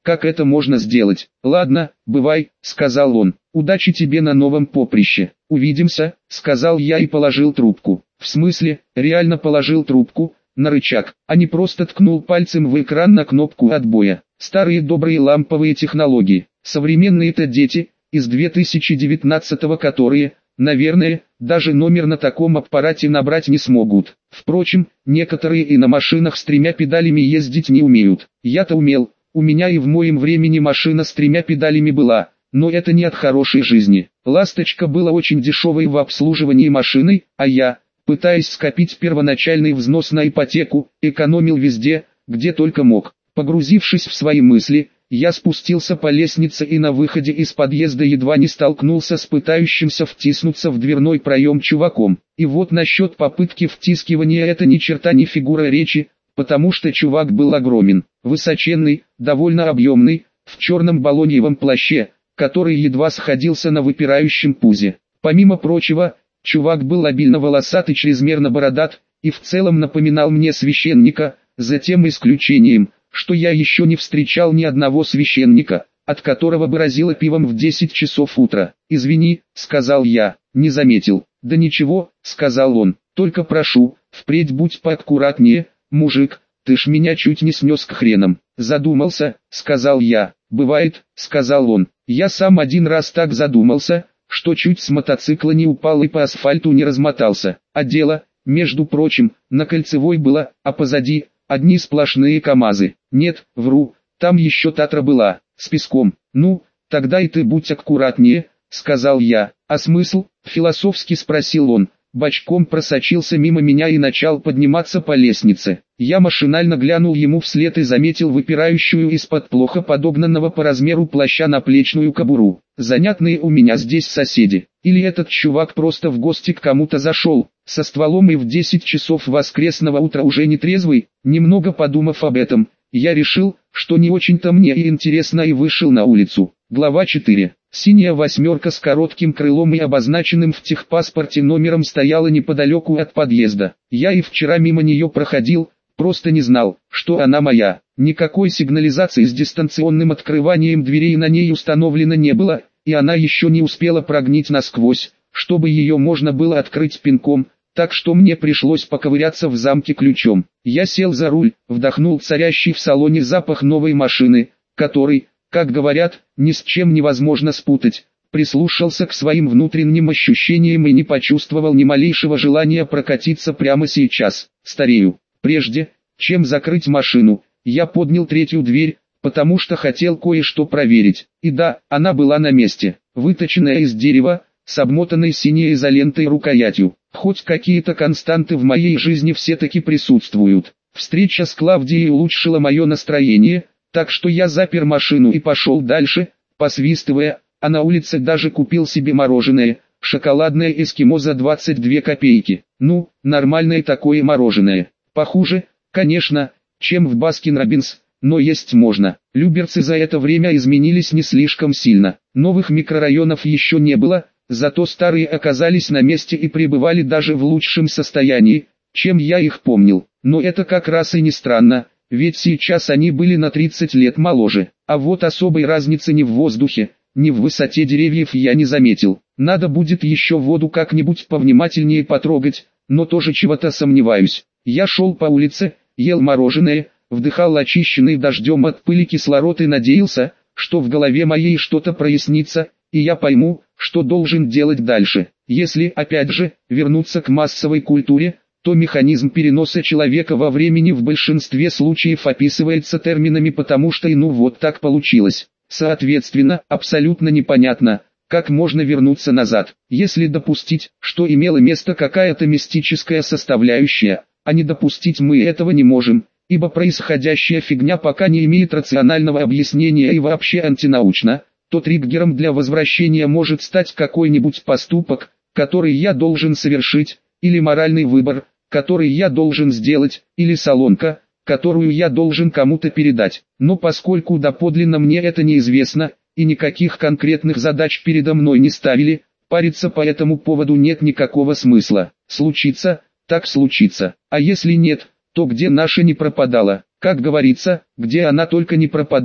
как это можно сделать. Ладно, бывай, сказал он, удачи тебе на новом поприще. Увидимся, сказал я и положил трубку. В смысле, реально положил трубку на рычаг, а не просто ткнул пальцем в экран на кнопку отбоя. Старые добрые ламповые технологии, современные-то дети, из две тысячи девятнадцатого, которые, наверное, даже номер на таком аппарате набрать не смогут. Впрочем, некоторые и на машинах с тремя педалями ездить не умеют. Я-то умел, у меня и в моем времени машина с тремя педалями была, но это не от хорошей жизни. «Ласточка» была очень дешевой в обслуживании машины, а я, пытаясь скопить первоначальный взнос на ипотеку, экономил везде, где только мог. Погрузившись в свои мысли, я спустился по лестнице и на выходе из подъезда едва не столкнулся с пытающимся втиснуться в дверной проем чуваком. И вот насчет попытки втискивания, это ни черта не фигура речи, потому что чувак был огромен, высоченный, довольно объемный, в черном балоньевом плаще, который едва сходился на выпирающем пузе. Помимо прочего, чувак был обильно волосат и чрезмерно бородат, и в целом напоминал мне священника, за тем исключением, что я еще не встречал ни одного священника, от которого бы разило пивом в десять часов утра. «Извини», — сказал я, — «не заметил». «Да ничего», — сказал он, — «только прошу, впредь будь поаккуратнее, мужик, ты ж меня чуть не снес к хренам». «Задумался», — сказал я. «Бывает», — сказал он, — «я сам один раз так задумался, что чуть с мотоцикла не упал и по асфальту не размотался. А дело, между прочим, на Кольцевой было, а позади одни сплошные КамАЗы. Нет, вру, там еще Татра была, с песком». «Ну, тогда и ты будь аккуратнее», — сказал я. «А смысл?» — философски спросил он. Бочком просочился мимо меня и начал подниматься по лестнице. Я машинально глянул ему вслед и заметил выпирающую из-под плохо подогнанного по размеру плаща наплечную кобуру. Занятные у меня здесь соседи. Или этот чувак просто в гости к кому-то зашел, со стволом и в десять часов воскресного утра уже не трезвый. Немного подумав об этом, я решил, что не очень-то мне и интересно, и вышел на улицу. Глава четыре. Синяя восьмерка с коротким крылом и обозначенным в техпаспорте номером стояла неподалеку от подъезда. Я и вчера мимо нее проходил, просто не знал, что она моя. Никакой сигнализации с дистанционным открыванием дверей на ней установлено не было, и она еще не успела прогнить насквозь, чтобы ее можно было открыть пинком, так что мне пришлось поковыряться в замке ключом. Я сел за руль, вдохнул царящий в салоне запах новой машины, который, как говорят, ни с чем невозможно спутать, прислушался к своим внутренним ощущениям и не почувствовал ни малейшего желания прокатиться прямо сейчас. Старею. Прежде, чем закрыть машину, я поднял третью дверь, потому что хотел кое-что проверить. И да, она была на месте, выточенная из дерева, с обмотанной синей изолентой рукоятью. Хоть какие-то константы в моей жизни все-таки присутствуют. Встреча с Клавдией улучшила мое настроение, так что я запер машину и пошел дальше, посвистывая, а на улице даже купил себе мороженое, шоколадное эскимо за двадцать две копейки. Ну, нормальное такое мороженое. Похуже, конечно, чем в Баскин-Роббинс, но есть можно. Люберцы за это время изменились не слишком сильно. Новых микрорайонов еще не было, зато старые оказались на месте и пребывали даже в лучшем состоянии, чем я их помнил. Но это как раз и не странно, ведь сейчас они были на тридцать лет моложе. А вот особой разницы ни в воздухе, ни в высоте деревьев я не заметил. Надо будет еще воду как-нибудь повнимательнее потрогать, но тоже чего-то сомневаюсь. Я шел по улице, ел мороженое, вдыхал очищенный дождем от пыли кислород и надеялся, что в голове моей что-то прояснится, и я пойму, что должен делать дальше. Если, опять же, вернуться к массовой культуре, то механизм переноса человека во времени в большинстве случаев описывается терминами «потому что» и «ну вот так получилось». Соответственно, абсолютно непонятно, как можно вернуться назад, если допустить, что имела место какая-то мистическая составляющая, а не допустить мы этого не можем, ибо происходящая фигня пока не имеет рационального объяснения и вообще антинаучна, то триггером для возвращения может стать какой-нибудь поступок, который я должен совершить, или моральный выбор, который я должен сделать, или солонка, которую я должен кому-то передать. Но поскольку доподлинно мне это неизвестно, и никаких конкретных задач передо мной не ставили, париться по этому поводу нет никакого смысла. Случится, так случится. А если нет, то где наша не пропадала? Как говорится, где она только не пропадала.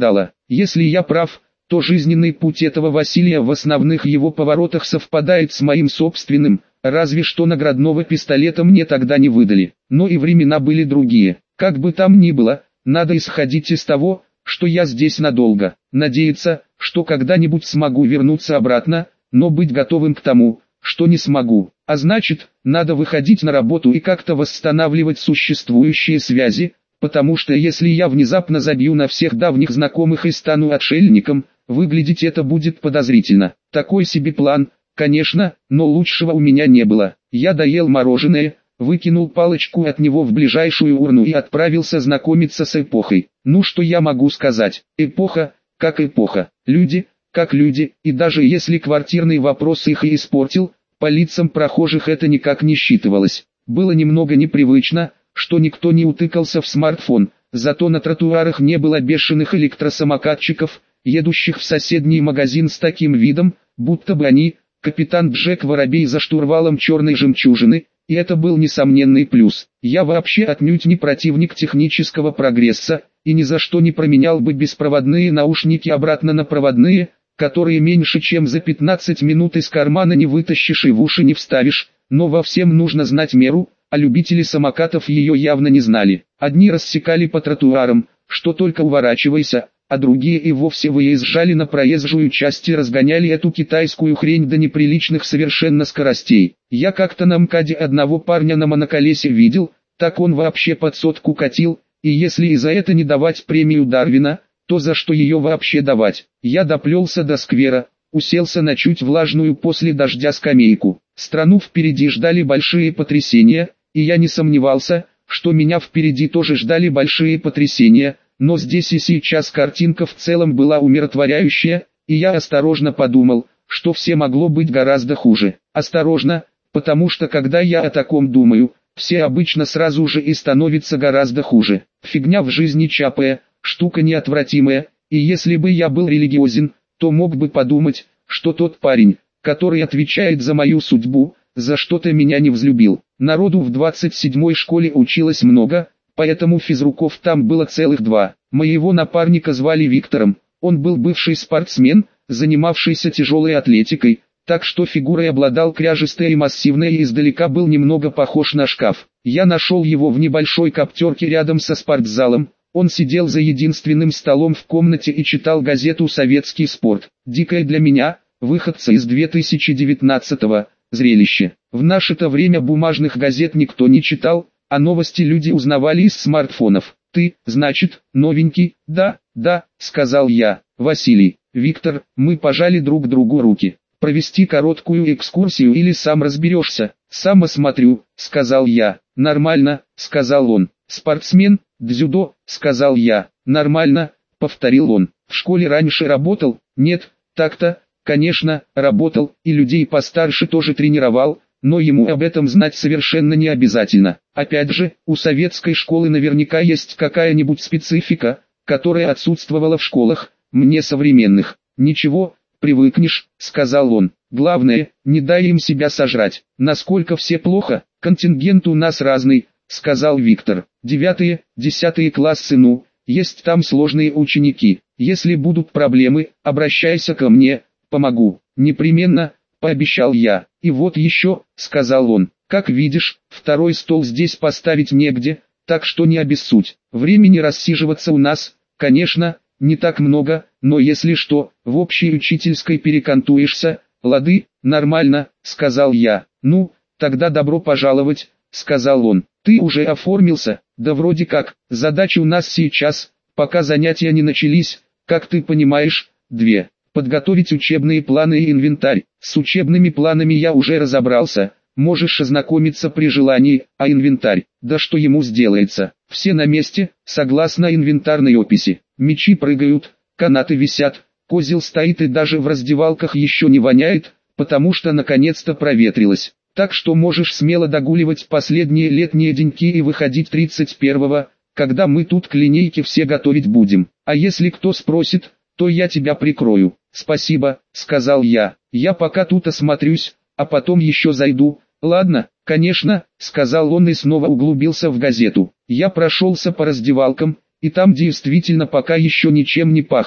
Если я прав, то жизненный путь этого Василия в основных его поворотах совпадает с моим собственным, разве что наградного пистолета мне тогда не выдали. Но и времена были другие. Как бы там ни было, надо исходить из того, что я здесь надолго. Надеяться, что когда-нибудь смогу вернуться обратно, но быть готовым к тому, что не смогу. А значит, надо выходить на работу и как-то восстанавливать существующие связи, потому что если я внезапно забью на всех давних знакомых и стану отшельником, выглядеть это будет подозрительно. Такой себе план, конечно, но лучшего у меня не было. Я доел мороженое, выкинул палочку от него в ближайшую урну и отправился знакомиться с эпохой. Ну что я могу сказать? Эпоха, как эпоха. Люди, как люди, и даже если квартирный вопрос их и испортил, по лицам прохожих это никак не считывалось. Было немного непривычно, что никто не утыкался в смартфон, зато на тротуарах не было бешеных электросамокатчиков, едущих в соседний магазин с таким видом, будто бы они, капитан Джек Воробей за штурвалом черной жемчужины, и это был несомненный плюс. Я вообще отнюдь не противник технического прогресса, и ни за что не променял бы беспроводные наушники обратно на проводные, которые меньше чем за пятнадцать минут из кармана не вытащишь и в уши не вставишь, но во всем нужно знать меру, а любители самокатов ее явно не знали. Одни рассекали по тротуарам, что только уворачивайся, а другие и вовсе выезжали на проезжую часть и разгоняли эту китайскую хрень до неприличных совершенно скоростей. Я как-то на МКАДе одного парня на моноколесе видел, так он вообще под сотку катил, и если и за это не давать премию Дарвина, то за что ее вообще давать? Я доплелся до сквера, уселся на чуть влажную после дождя скамейку. Страну впереди ждали большие потрясения, и я не сомневался, что меня впереди тоже ждали большие потрясения, но здесь и сейчас картинка в целом была умиротворяющая, и я осторожно подумал, что все могло быть гораздо хуже. Осторожно, потому что когда я о таком думаю, все обычно сразу же и становится гораздо хуже. Фигня в жизни чапая, штука неотвратимая, и если бы я был религиозен, то мог бы подумать, что тот парень, который отвечает за мою судьбу, за что-то меня не взлюбил. Народу в двадцать седьмой школе училось много, поэтому физруков там было целых два. Моего напарника звали Виктором, он был бывший спортсмен, занимавшийся тяжелой атлетикой, так что фигурой обладал кряжестой и массивной и издалека был немного похож на шкаф. Я нашел его в небольшой коптерке рядом со спортзалом, он сидел за единственным столом в комнате и читал газету «Советский спорт». Дикое для меня, выходца из две тысячи девятнадцатого, зрелище. В наше-то время бумажных газет никто не читал, а новости люди узнавали из смартфонов. «Ты, значит, новенький?» «Да, да», — сказал я. «Василий, Виктор», мы пожали друг другу руки. «Провести короткую экскурсию или сам разберешься?» «Сам осмотрю», — сказал я. «Нормально», — сказал он. «Спортсмен, дзюдо», — сказал я. «Нормально», — повторил он. «В школе раньше работал?» «Нет, так-то, конечно, работал, и людей постарше тоже тренировал, но ему об этом знать совершенно не обязательно. Опять же, у советской школы наверняка есть какая-нибудь специфика, которая отсутствовала в школах, мне современных. Ничего, привыкнешь», — сказал он. «Главное, не дай им себя сожрать». «Насколько все плохо? Контингент у нас разный», — сказал Виктор. «Девятые, десятые классы, ну, есть там сложные ученики. Если будут проблемы, обращайся ко мне, помогу». «Непременно», — пообещал я. «И вот еще», — сказал он, — «как видишь, второй стол здесь поставить негде, так что не обессудь. Времени рассиживаться у нас, конечно, не так много, но если что, в общей учительской перекантуешься». «Лады, нормально», — сказал я. «Ну, тогда добро пожаловать», — сказал он. «Ты уже оформился?» «Да вроде как, задача у нас сейчас, пока занятия не начались, как ты понимаешь, две. Подготовить учебные планы и инвентарь. С учебными планами я уже разобрался, можешь ознакомиться при желании, а инвентарь, да что ему сделается, все на месте, согласно инвентарной описи. Мячи прыгают, канаты висят, козел стоит и даже в раздевалках еще не воняет, потому что наконец-то проветрилось. Так что можешь смело догуливать последние летние деньки и выходить тридцать первого, когда мы тут к линейке все готовить будем. А если кто спросит, то я тебя прикрою». «Спасибо», — сказал я. «Я пока тут осмотрюсь, а потом еще зайду». «Ладно, конечно», — сказал он и снова углубился в газету. Я прошелся по раздевалкам, и там действительно пока еще ничем не пахло.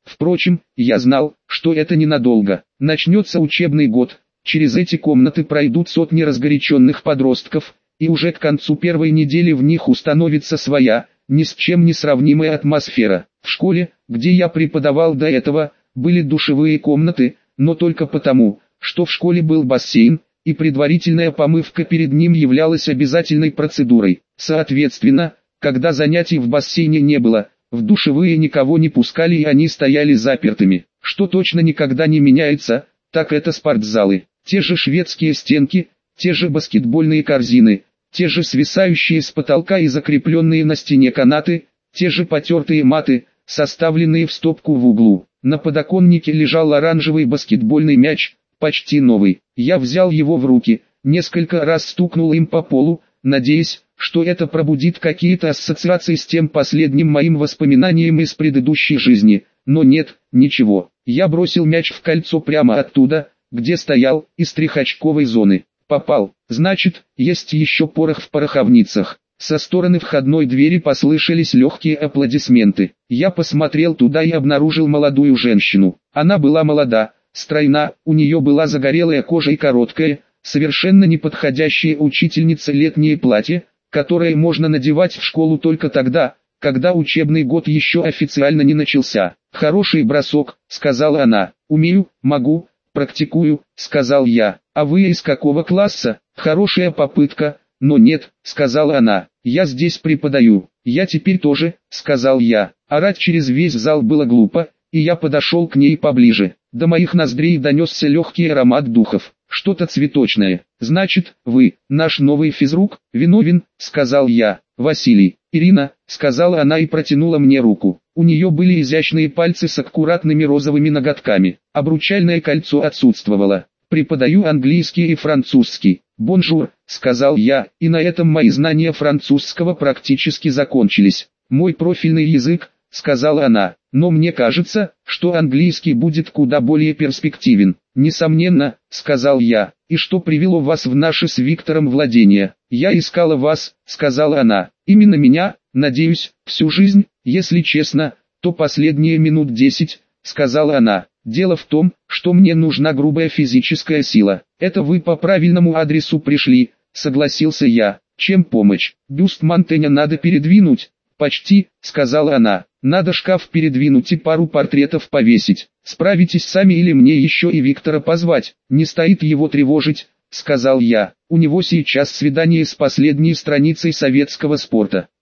Впрочем, я знал, что это ненадолго. Начнется учебный год, через эти комнаты пройдут сотни разгоряченных подростков, и уже к концу первой недели в них установится своя, ни с чем не сравнимая атмосфера. В школе, где я преподавал до этого, были душевые комнаты, но только потому, что в школе был бассейн, и предварительная помывка перед ним являлась обязательной процедурой. Соответственно, когда занятий в бассейне не было, в душевые никого не пускали и они стояли запертыми. Что точно никогда не меняется, так это спортзалы. Те же шведские стенки, те же баскетбольные корзины, те же свисающие с потолка и закрепленные на стене канаты, те же потертые маты, составленные в стопку в углу. На подоконнике лежал оранжевый баскетбольный мяч, почти новый. Я взял его в руки, несколько раз стукнул им по полу, надеясь, что это пробудит какие-то ассоциации с тем последним моим воспоминанием из предыдущей жизни, но нет, ничего. Я бросил мяч в кольцо прямо оттуда, где стоял, из трехочковой зоны. Попал. Значит, есть еще порох в пороховницах. Со стороны входной двери послышались легкие аплодисменты. Я посмотрел туда и обнаружил молодую женщину. Она была молода, стройна, у нее была загорелая кожа и короткое, совершенно неподходящее учительнице летнее платье, которое можно надевать в школу только тогда, когда учебный год еще официально не начался. «Хороший бросок», — сказала она. «Умею, могу, практикую», — сказал я. «А вы из какого класса?» «Хорошая попытка, но нет», — сказала она. «Я здесь преподаю». «Я теперь тоже», — сказал я. Орать через весь зал было глупо, и я подошел к ней поближе. До моих ноздрей донесся легкий аромат духов. Что-то цветочное. «Значит, вы, наш новый физрук?» «Виновен», — сказал я. «Василий». «Ирина», — сказала она и протянула мне руку. У нее были изящные пальцы с аккуратными розовыми ноготками. Обручальное кольцо отсутствовало. «Преподаю английский и французский». «Бонжур», — сказал я, и на этом мои знания французского практически закончились. «Мой профильный язык», — сказала она, — «но мне кажется, что английский будет куда более перспективен». «Несомненно», — сказал я. «И что привело вас в наши с Виктором владения?» «Я искала вас», — сказала она. «Именно меня, надеюсь, всю жизнь, если честно, то последние минут десять», — сказала она. «Дело в том, что мне нужна грубая физическая сила». «Это вы по правильному адресу пришли», — согласился я. «Чем помочь? Бюст Монтэня надо передвинуть». «Почти», — сказала она. «Надо шкаф передвинуть и пару портретов повесить. Справитесь сами или мне еще и Виктора позвать?» «Не стоит его тревожить», — сказал я. «У него сейчас свидание с последней страницей советского спорта».